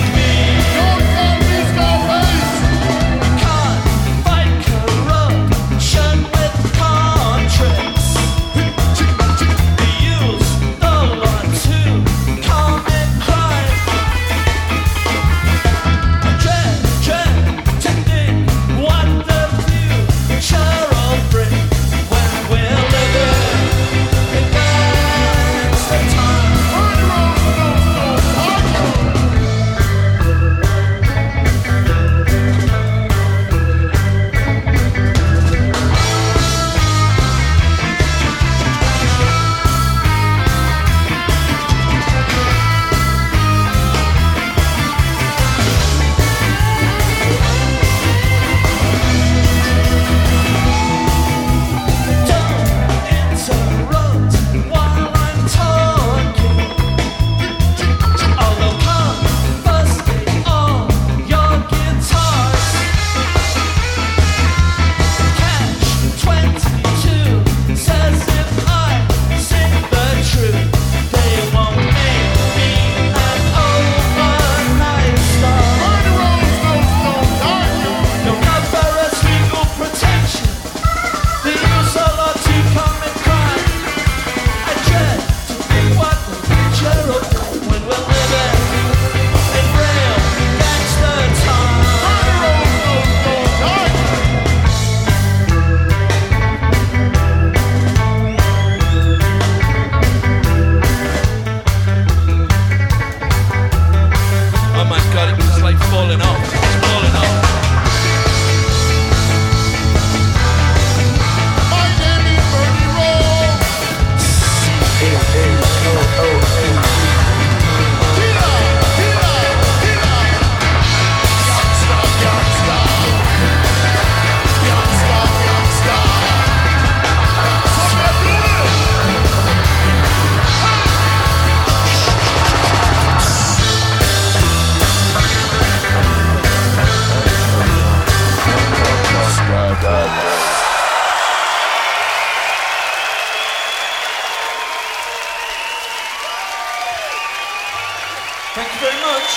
Thank you very much.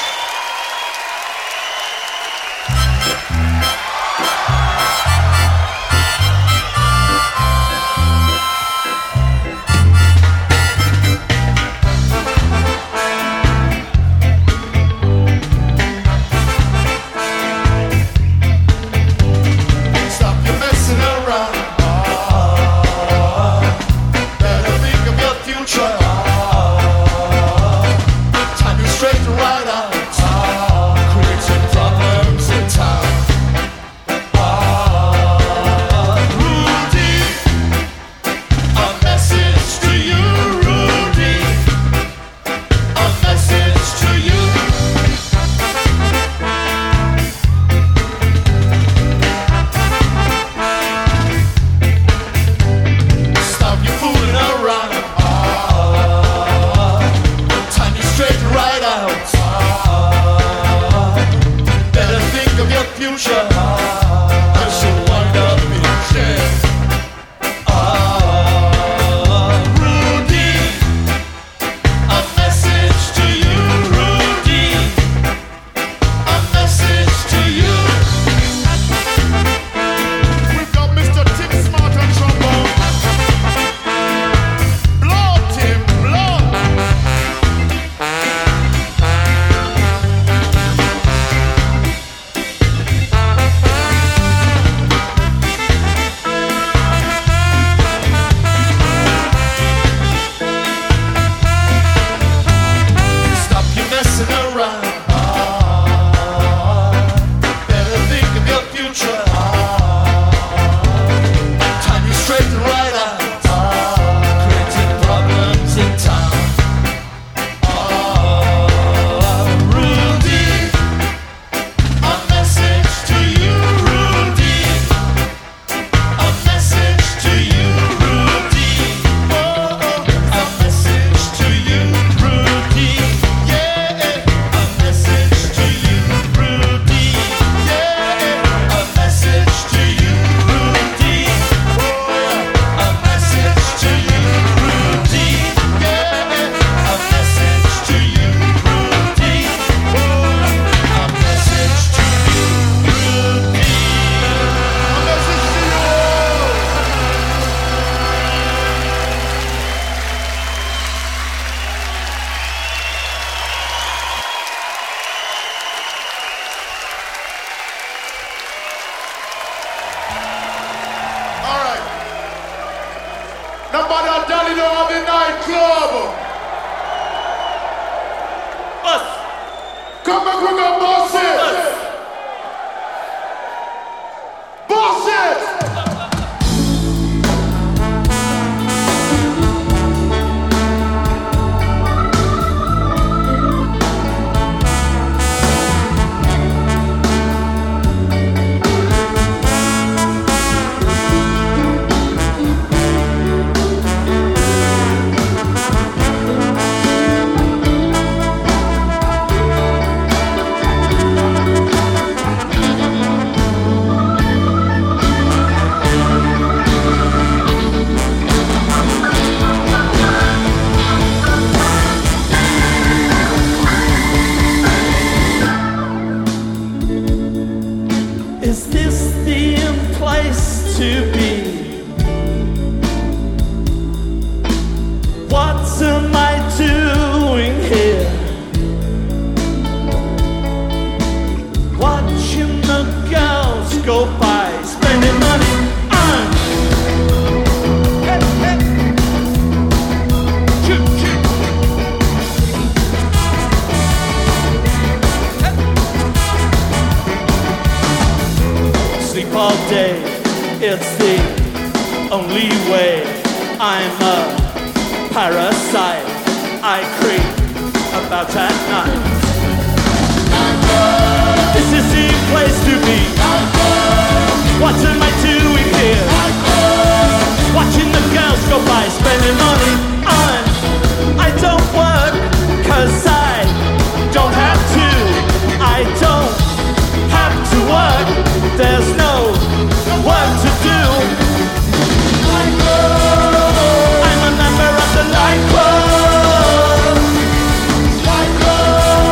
I'm a member of the Light Club.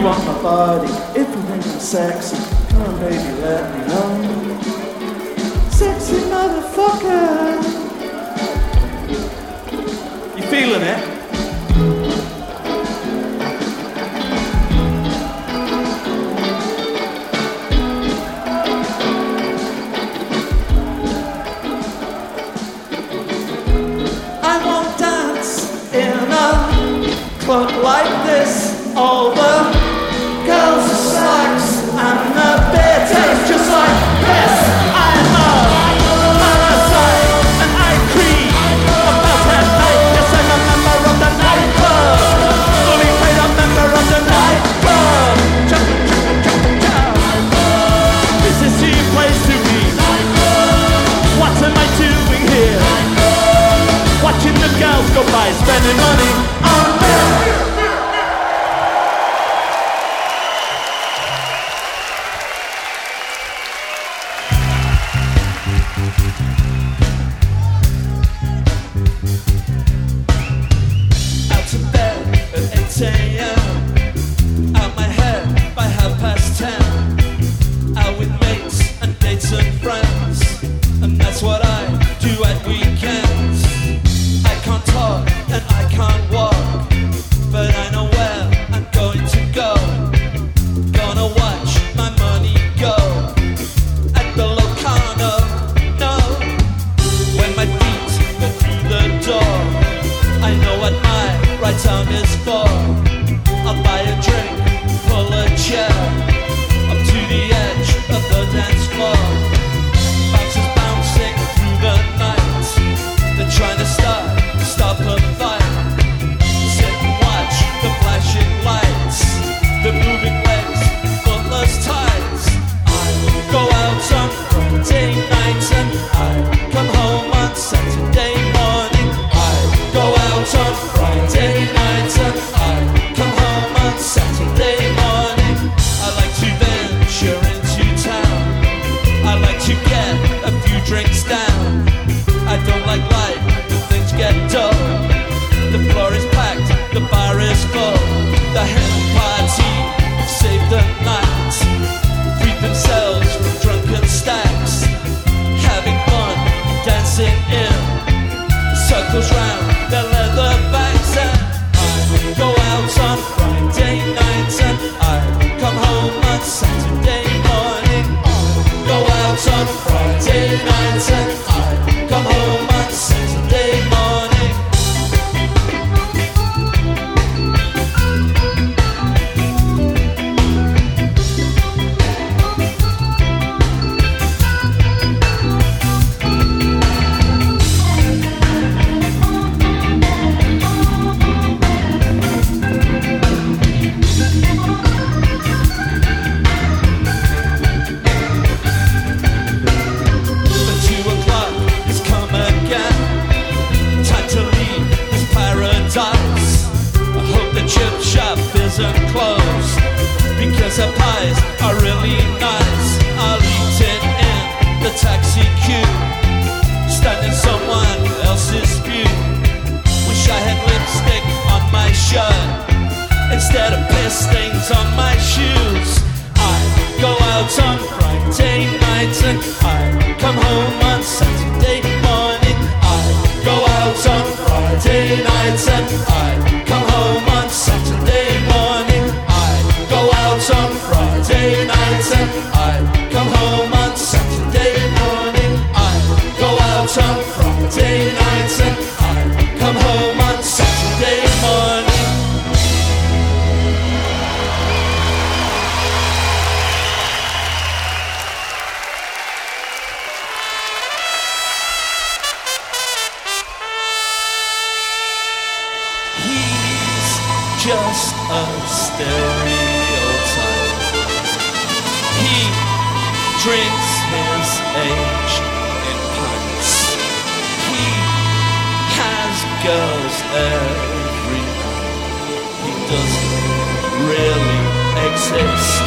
want my body, if you think I'm sexy, come on baby, let me know. Sexy motherfucker. You feeling it? Club like this, all the girls are slacks and the beer tastes just like this. I'm a parasite and I creep about at night. Yes, I'm a member of the nightclub, fully paid a member of the nightclub. This is your place to be. What am I doing here? Watching the girls go by, spending money on them. Out of bed at 8 a.m. Out my head by 10:30. Out with mates and dates and friends, and that's what I do at weekends. I can't talk and I can't walk, but I know where I'm going to go. Gonna watch my money go at the Locarno. No, when my feet go through the door, I know what my right arm is for. I'll buy a drink, pull a chair up to the edge of the dance floor. Bouncers bouncing through the night, they're trying to stop a fight. Sit and watch the flashing lights, the moving legs, footless tights. I go out on Friday nights and I come home on Saturday morning. I go out on Friday nights and I come home on Saturday morning. I like to venture into town, I like to get a few drinks down. I don't like life, things get dull. The floor is packed, the bar is full. The hen party saved the night, freed themselves from drunken stacks, having fun, dancing in circles round their leather bags. And I go out on Friday nights and I come home on Saturday morning. Go out on Friday nights and I come home on Saturday morning. Chip shop isn't closed because her pies are really nice. I'll eat it in the taxi queue, standing someone else's view. Wish I had lipstick on my shirt instead of piss stains on my shoes. I go out on Friday nights and I come home on Saturday morning. I go out on Friday nights and I come home on Saturday morning. I go out on Friday nights and I come home on Saturday morning. I go out on Friday nights and I come home on Saturday morning. Just a stereotype. He drinks his age in pints. He has girls every night. He doesn't really exist.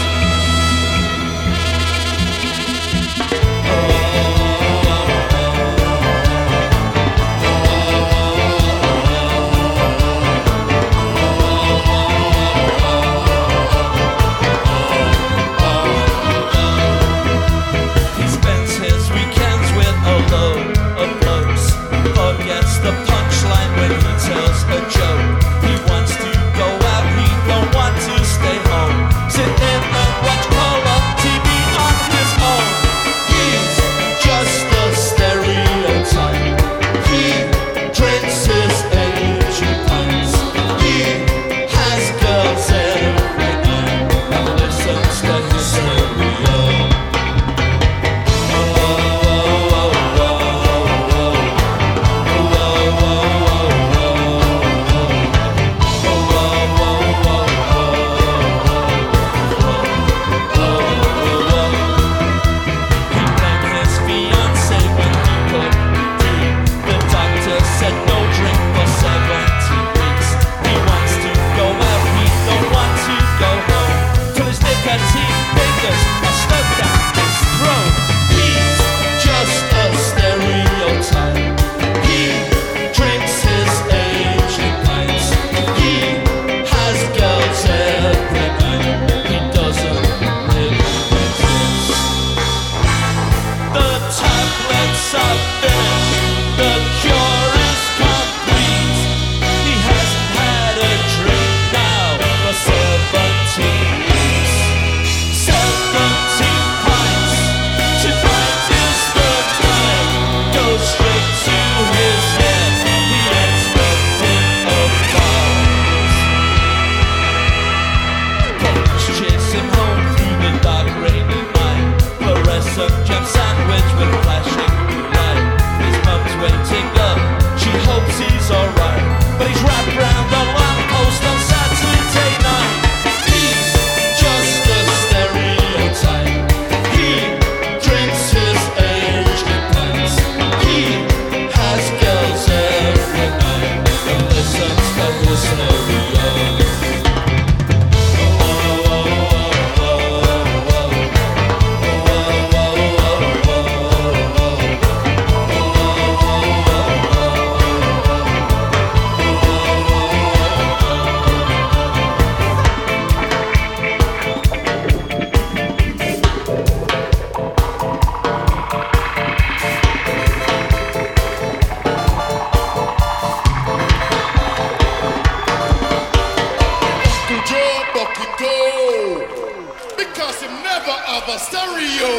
a stereo.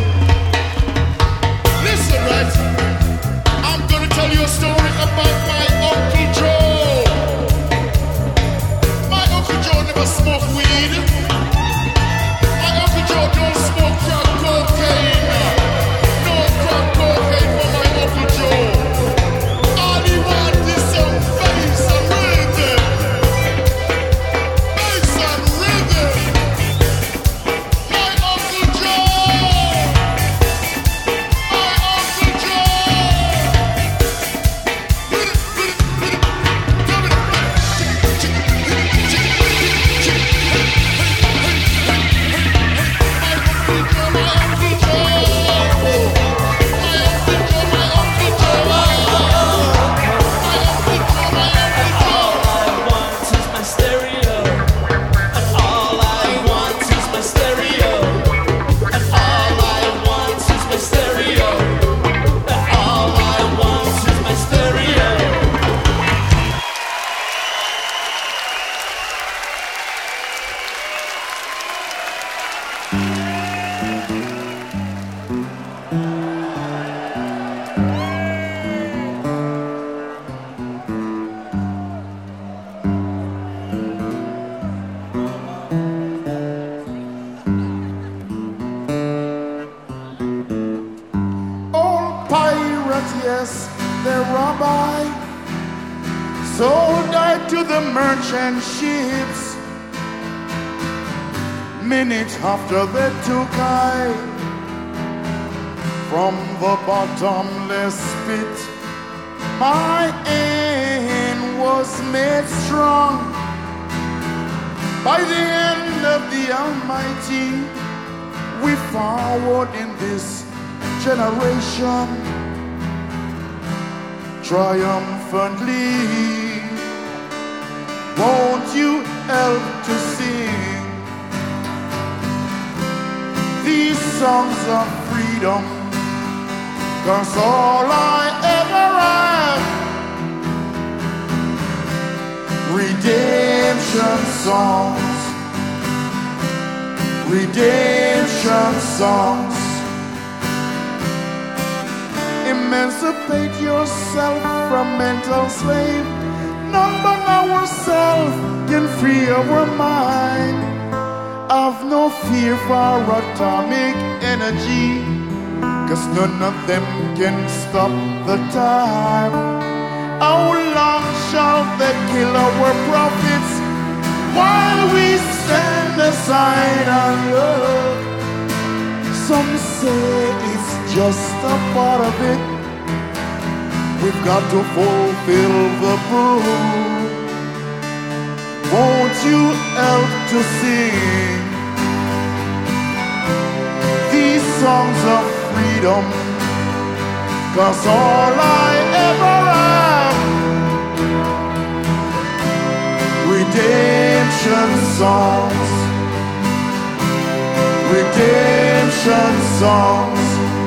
Listen, right? I'm gonna tell you a story about my Uncle Joe. My Uncle Joe never smoked weed. My Uncle Joe don't smoke crack cocaine. No crack cocaine for my Uncle Joe. All he wants is some bass and rhythm. Bass and rhythm. My Uncle Joe. My Uncle yes, the rabbi sold I to the merchant ships. Minutes after they took I from the bottomless pit, my end was made strong by the hand of the Almighty. We forward in this generation triumphantly. Won't you help to sing these songs of freedom? 'Cause all I ever have, redemption songs, redemption songs. Emancipate yourself from mental slave. None but ourselves can free our mind. Have no fear for atomic energy, 'cause none of them can stop the time. How long shall they kill our prophets while we stand aside and look? Some say it's just a part of it. We've got to fulfill the book. Won't you help to sing these songs of freedom? 'Cause all I ever have, redemption songs, redemption songs.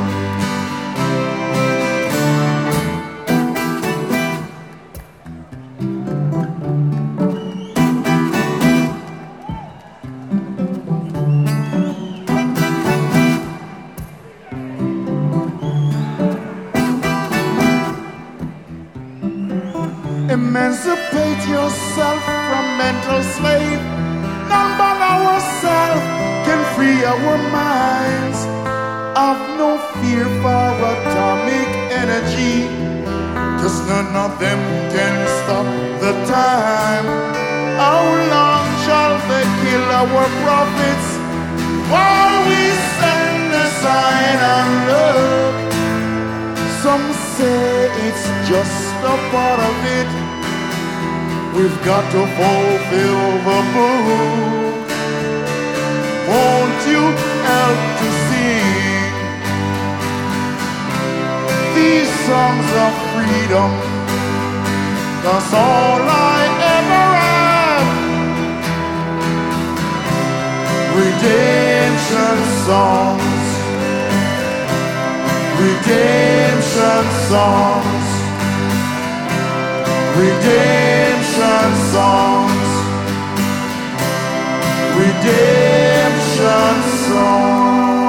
Emancipate yourself from mental slave. None but ourselves can free our minds. Have no fear for atomic energy, 'cause none of them can stop the time. How long shall they kill our prophets while we stand aside and look? Some say it's just a part of it. We've got to fulfill the book. Won't you help to sing these songs of freedom? 'Cause all I ever have, redemption songs, redemption songs, redemption songs, redemption songs.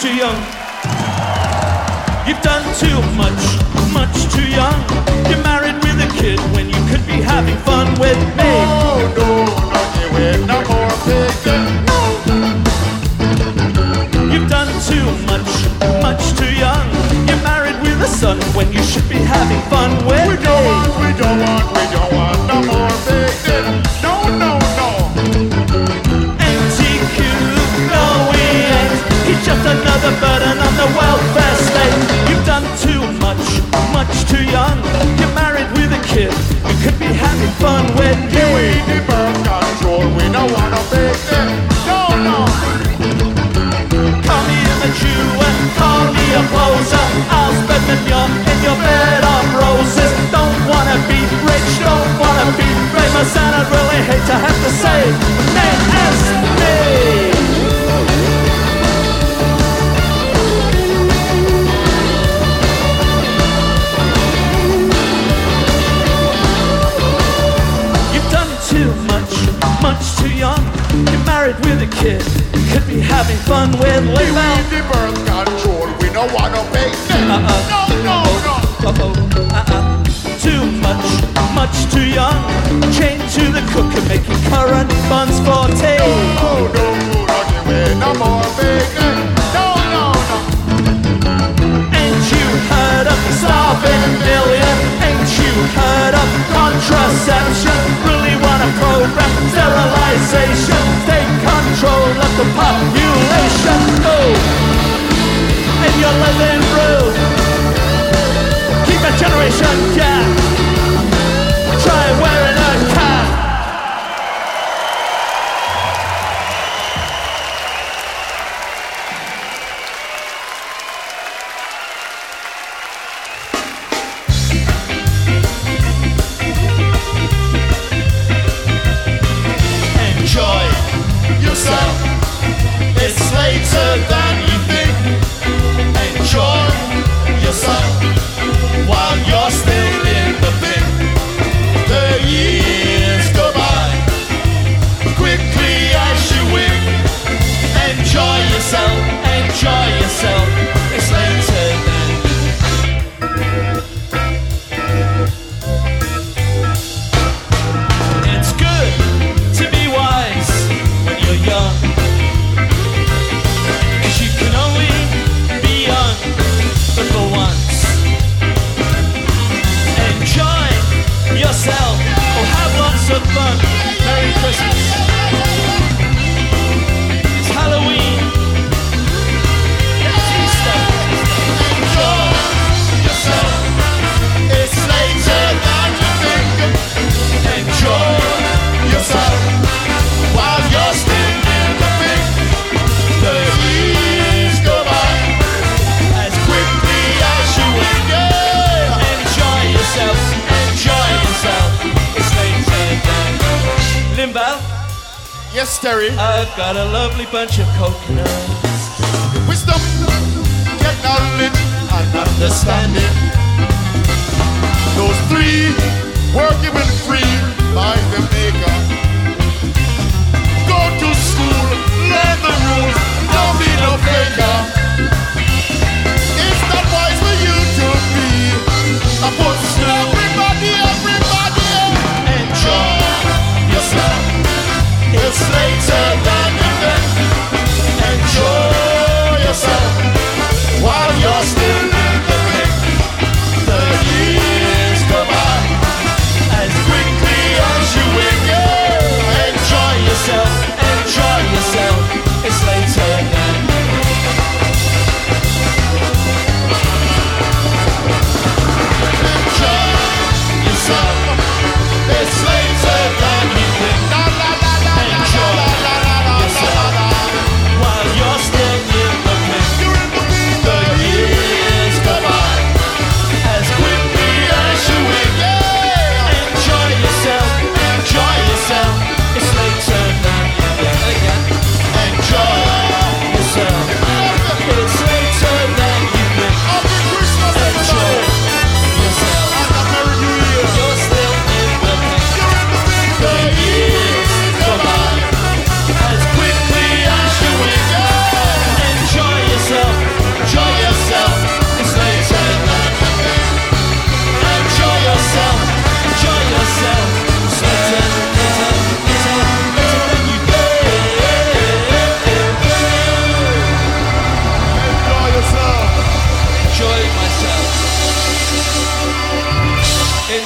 too young. You've done too much, much too young. You're married with a kid when you could be having fun with me. Oh, no, not you with no more picking. You've done too much, much too young. You're married with a son when you should be having fun with We me. don't want no more picking. No, no, no. NTQ, no we ain't. He's just another burden on the welfare state. You've done too much, much too young. You're married with a kid. You could be having fun with You me. ain't the birth control. We don't want no picking. No, no. Call me a Jew and call me a poser. I'll spend them in your bed of roses. Don't wanna be rich, don't wanna be famous, and I'd really hate to have to say name as me. You've done too much, much too young. You're married with a kid. You could be having fun with You Live Out. ain't the birth control. We don't want no picking. Uh-uh. No, no, no. Too much, much too young. Chained to the cooker, making currant buns for tea. Oh, no, not you with no more picking. No, no, no. Ain't you heard of starving million? Ain't you heard of contraception? Really want a program, sterilization, take control of the population. Oh, and you're living through. Keep a generation gap. Try wearing a cap. Enjoy yourself. It's later than you think. Enjoy yourself while you're still in the thick. The years go by quickly as you win. Enjoy yourself, enjoy yourself. It's later than it's good to be wise when you're young, 'cause you can only be young but for once. Enjoy yourself or have lots of fun. Merry Christmas. It's Halloween. It's Easter. Enjoy yourself. It's later than you think. Enjoy yourself while you're still in the thick. The years go by as quickly as you win. Yeah. Enjoy yourself, enjoy yourself. It's later than Limbo. Yes, Terry. I've got a lovely bunch of coconuts. Wisdom, get knowledge, and understanding. Those three were given free by the Maker. Go to school, learn the rules, don't be no faker. It's not wise for you to be a footstool. Everybody, everybody, Enjoy yourself. it's later than you think. Enjoy yourself while you're still in the thick.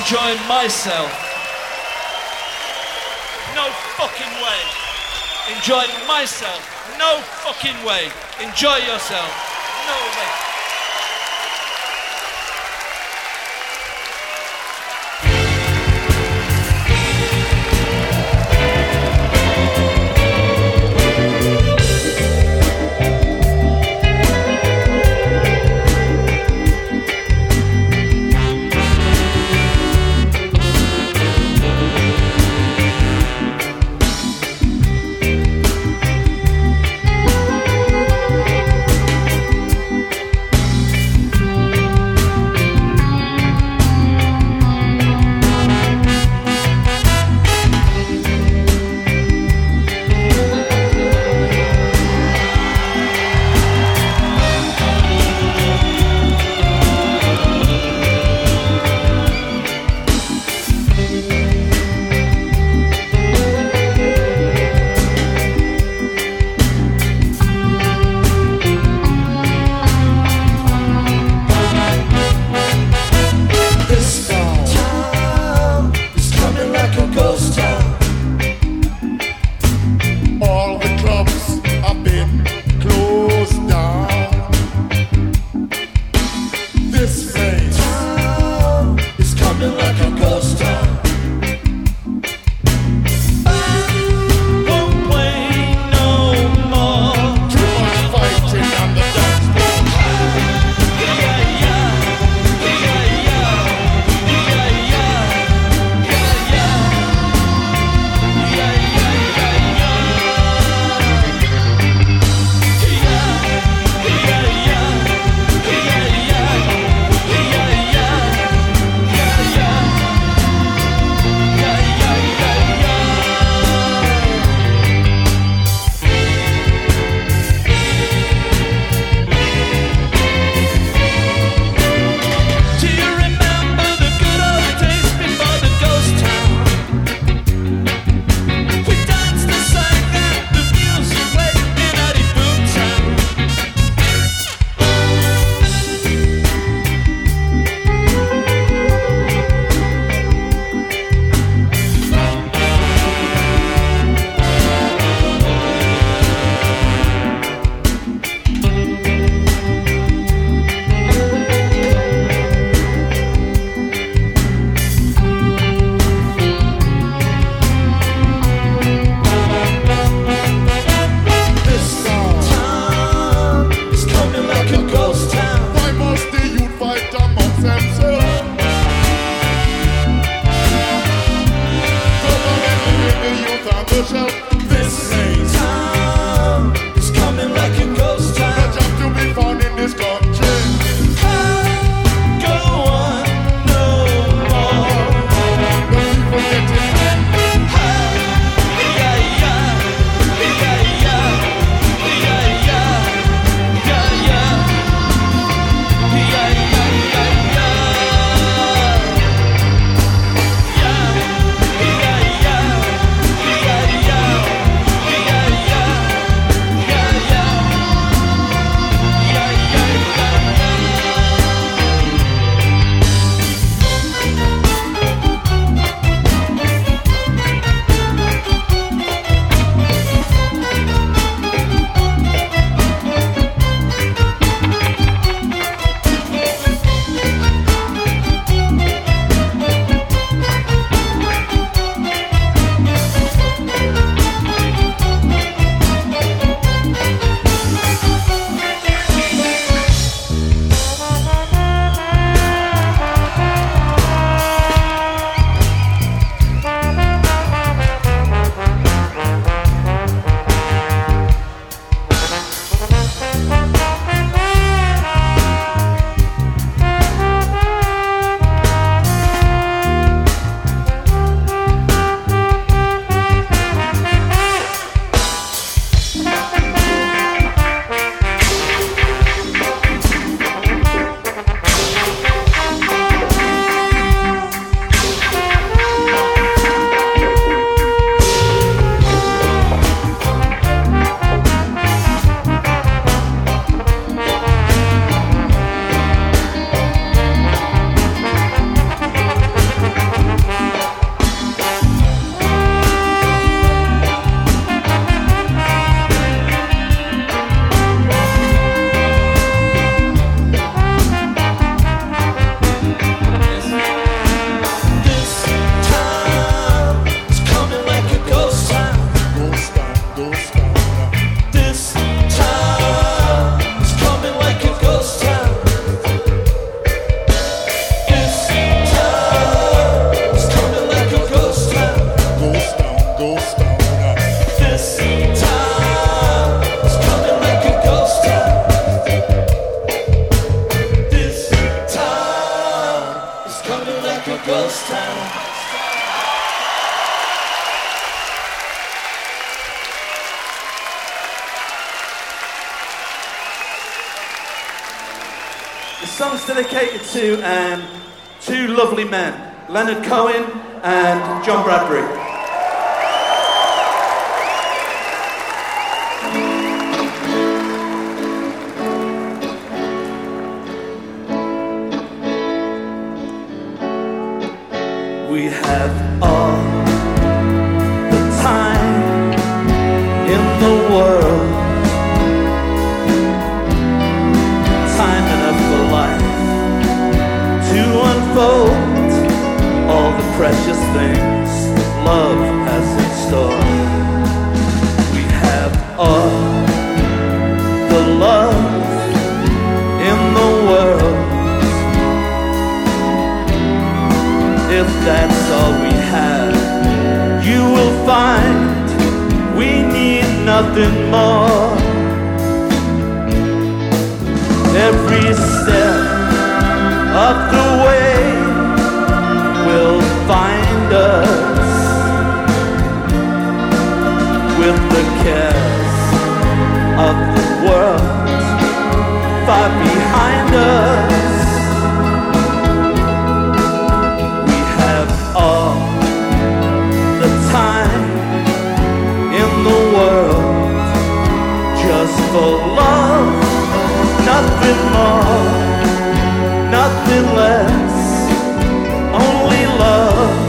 enjoying myself. No fucking way. Enjoying myself. No fucking way. Enjoy yourself. No way. ghost town. The song's dedicated to two lovely men, Leonard Cohen and John Bradbury. We have all the time in the world, time enough for life to unfold all the precious things love has in store. We have all the love in the world. If that's all we have, you will find we need nothing more. Every step of the way will find us with the cares of the world far behind us. All the time in the world, just for love, nothing more, nothing less, only love.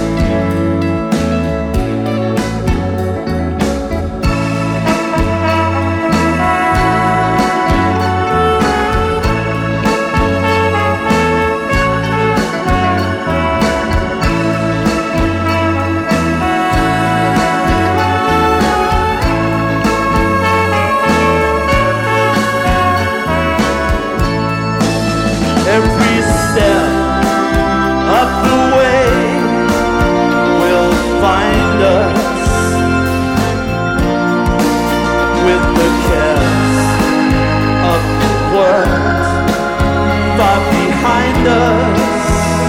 Every step of the way will find us with the cares of the world far behind us.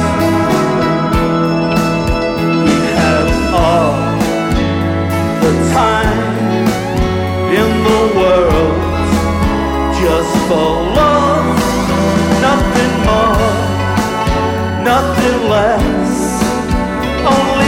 We have all the time in the world just for love. Nothing more, nothing less, only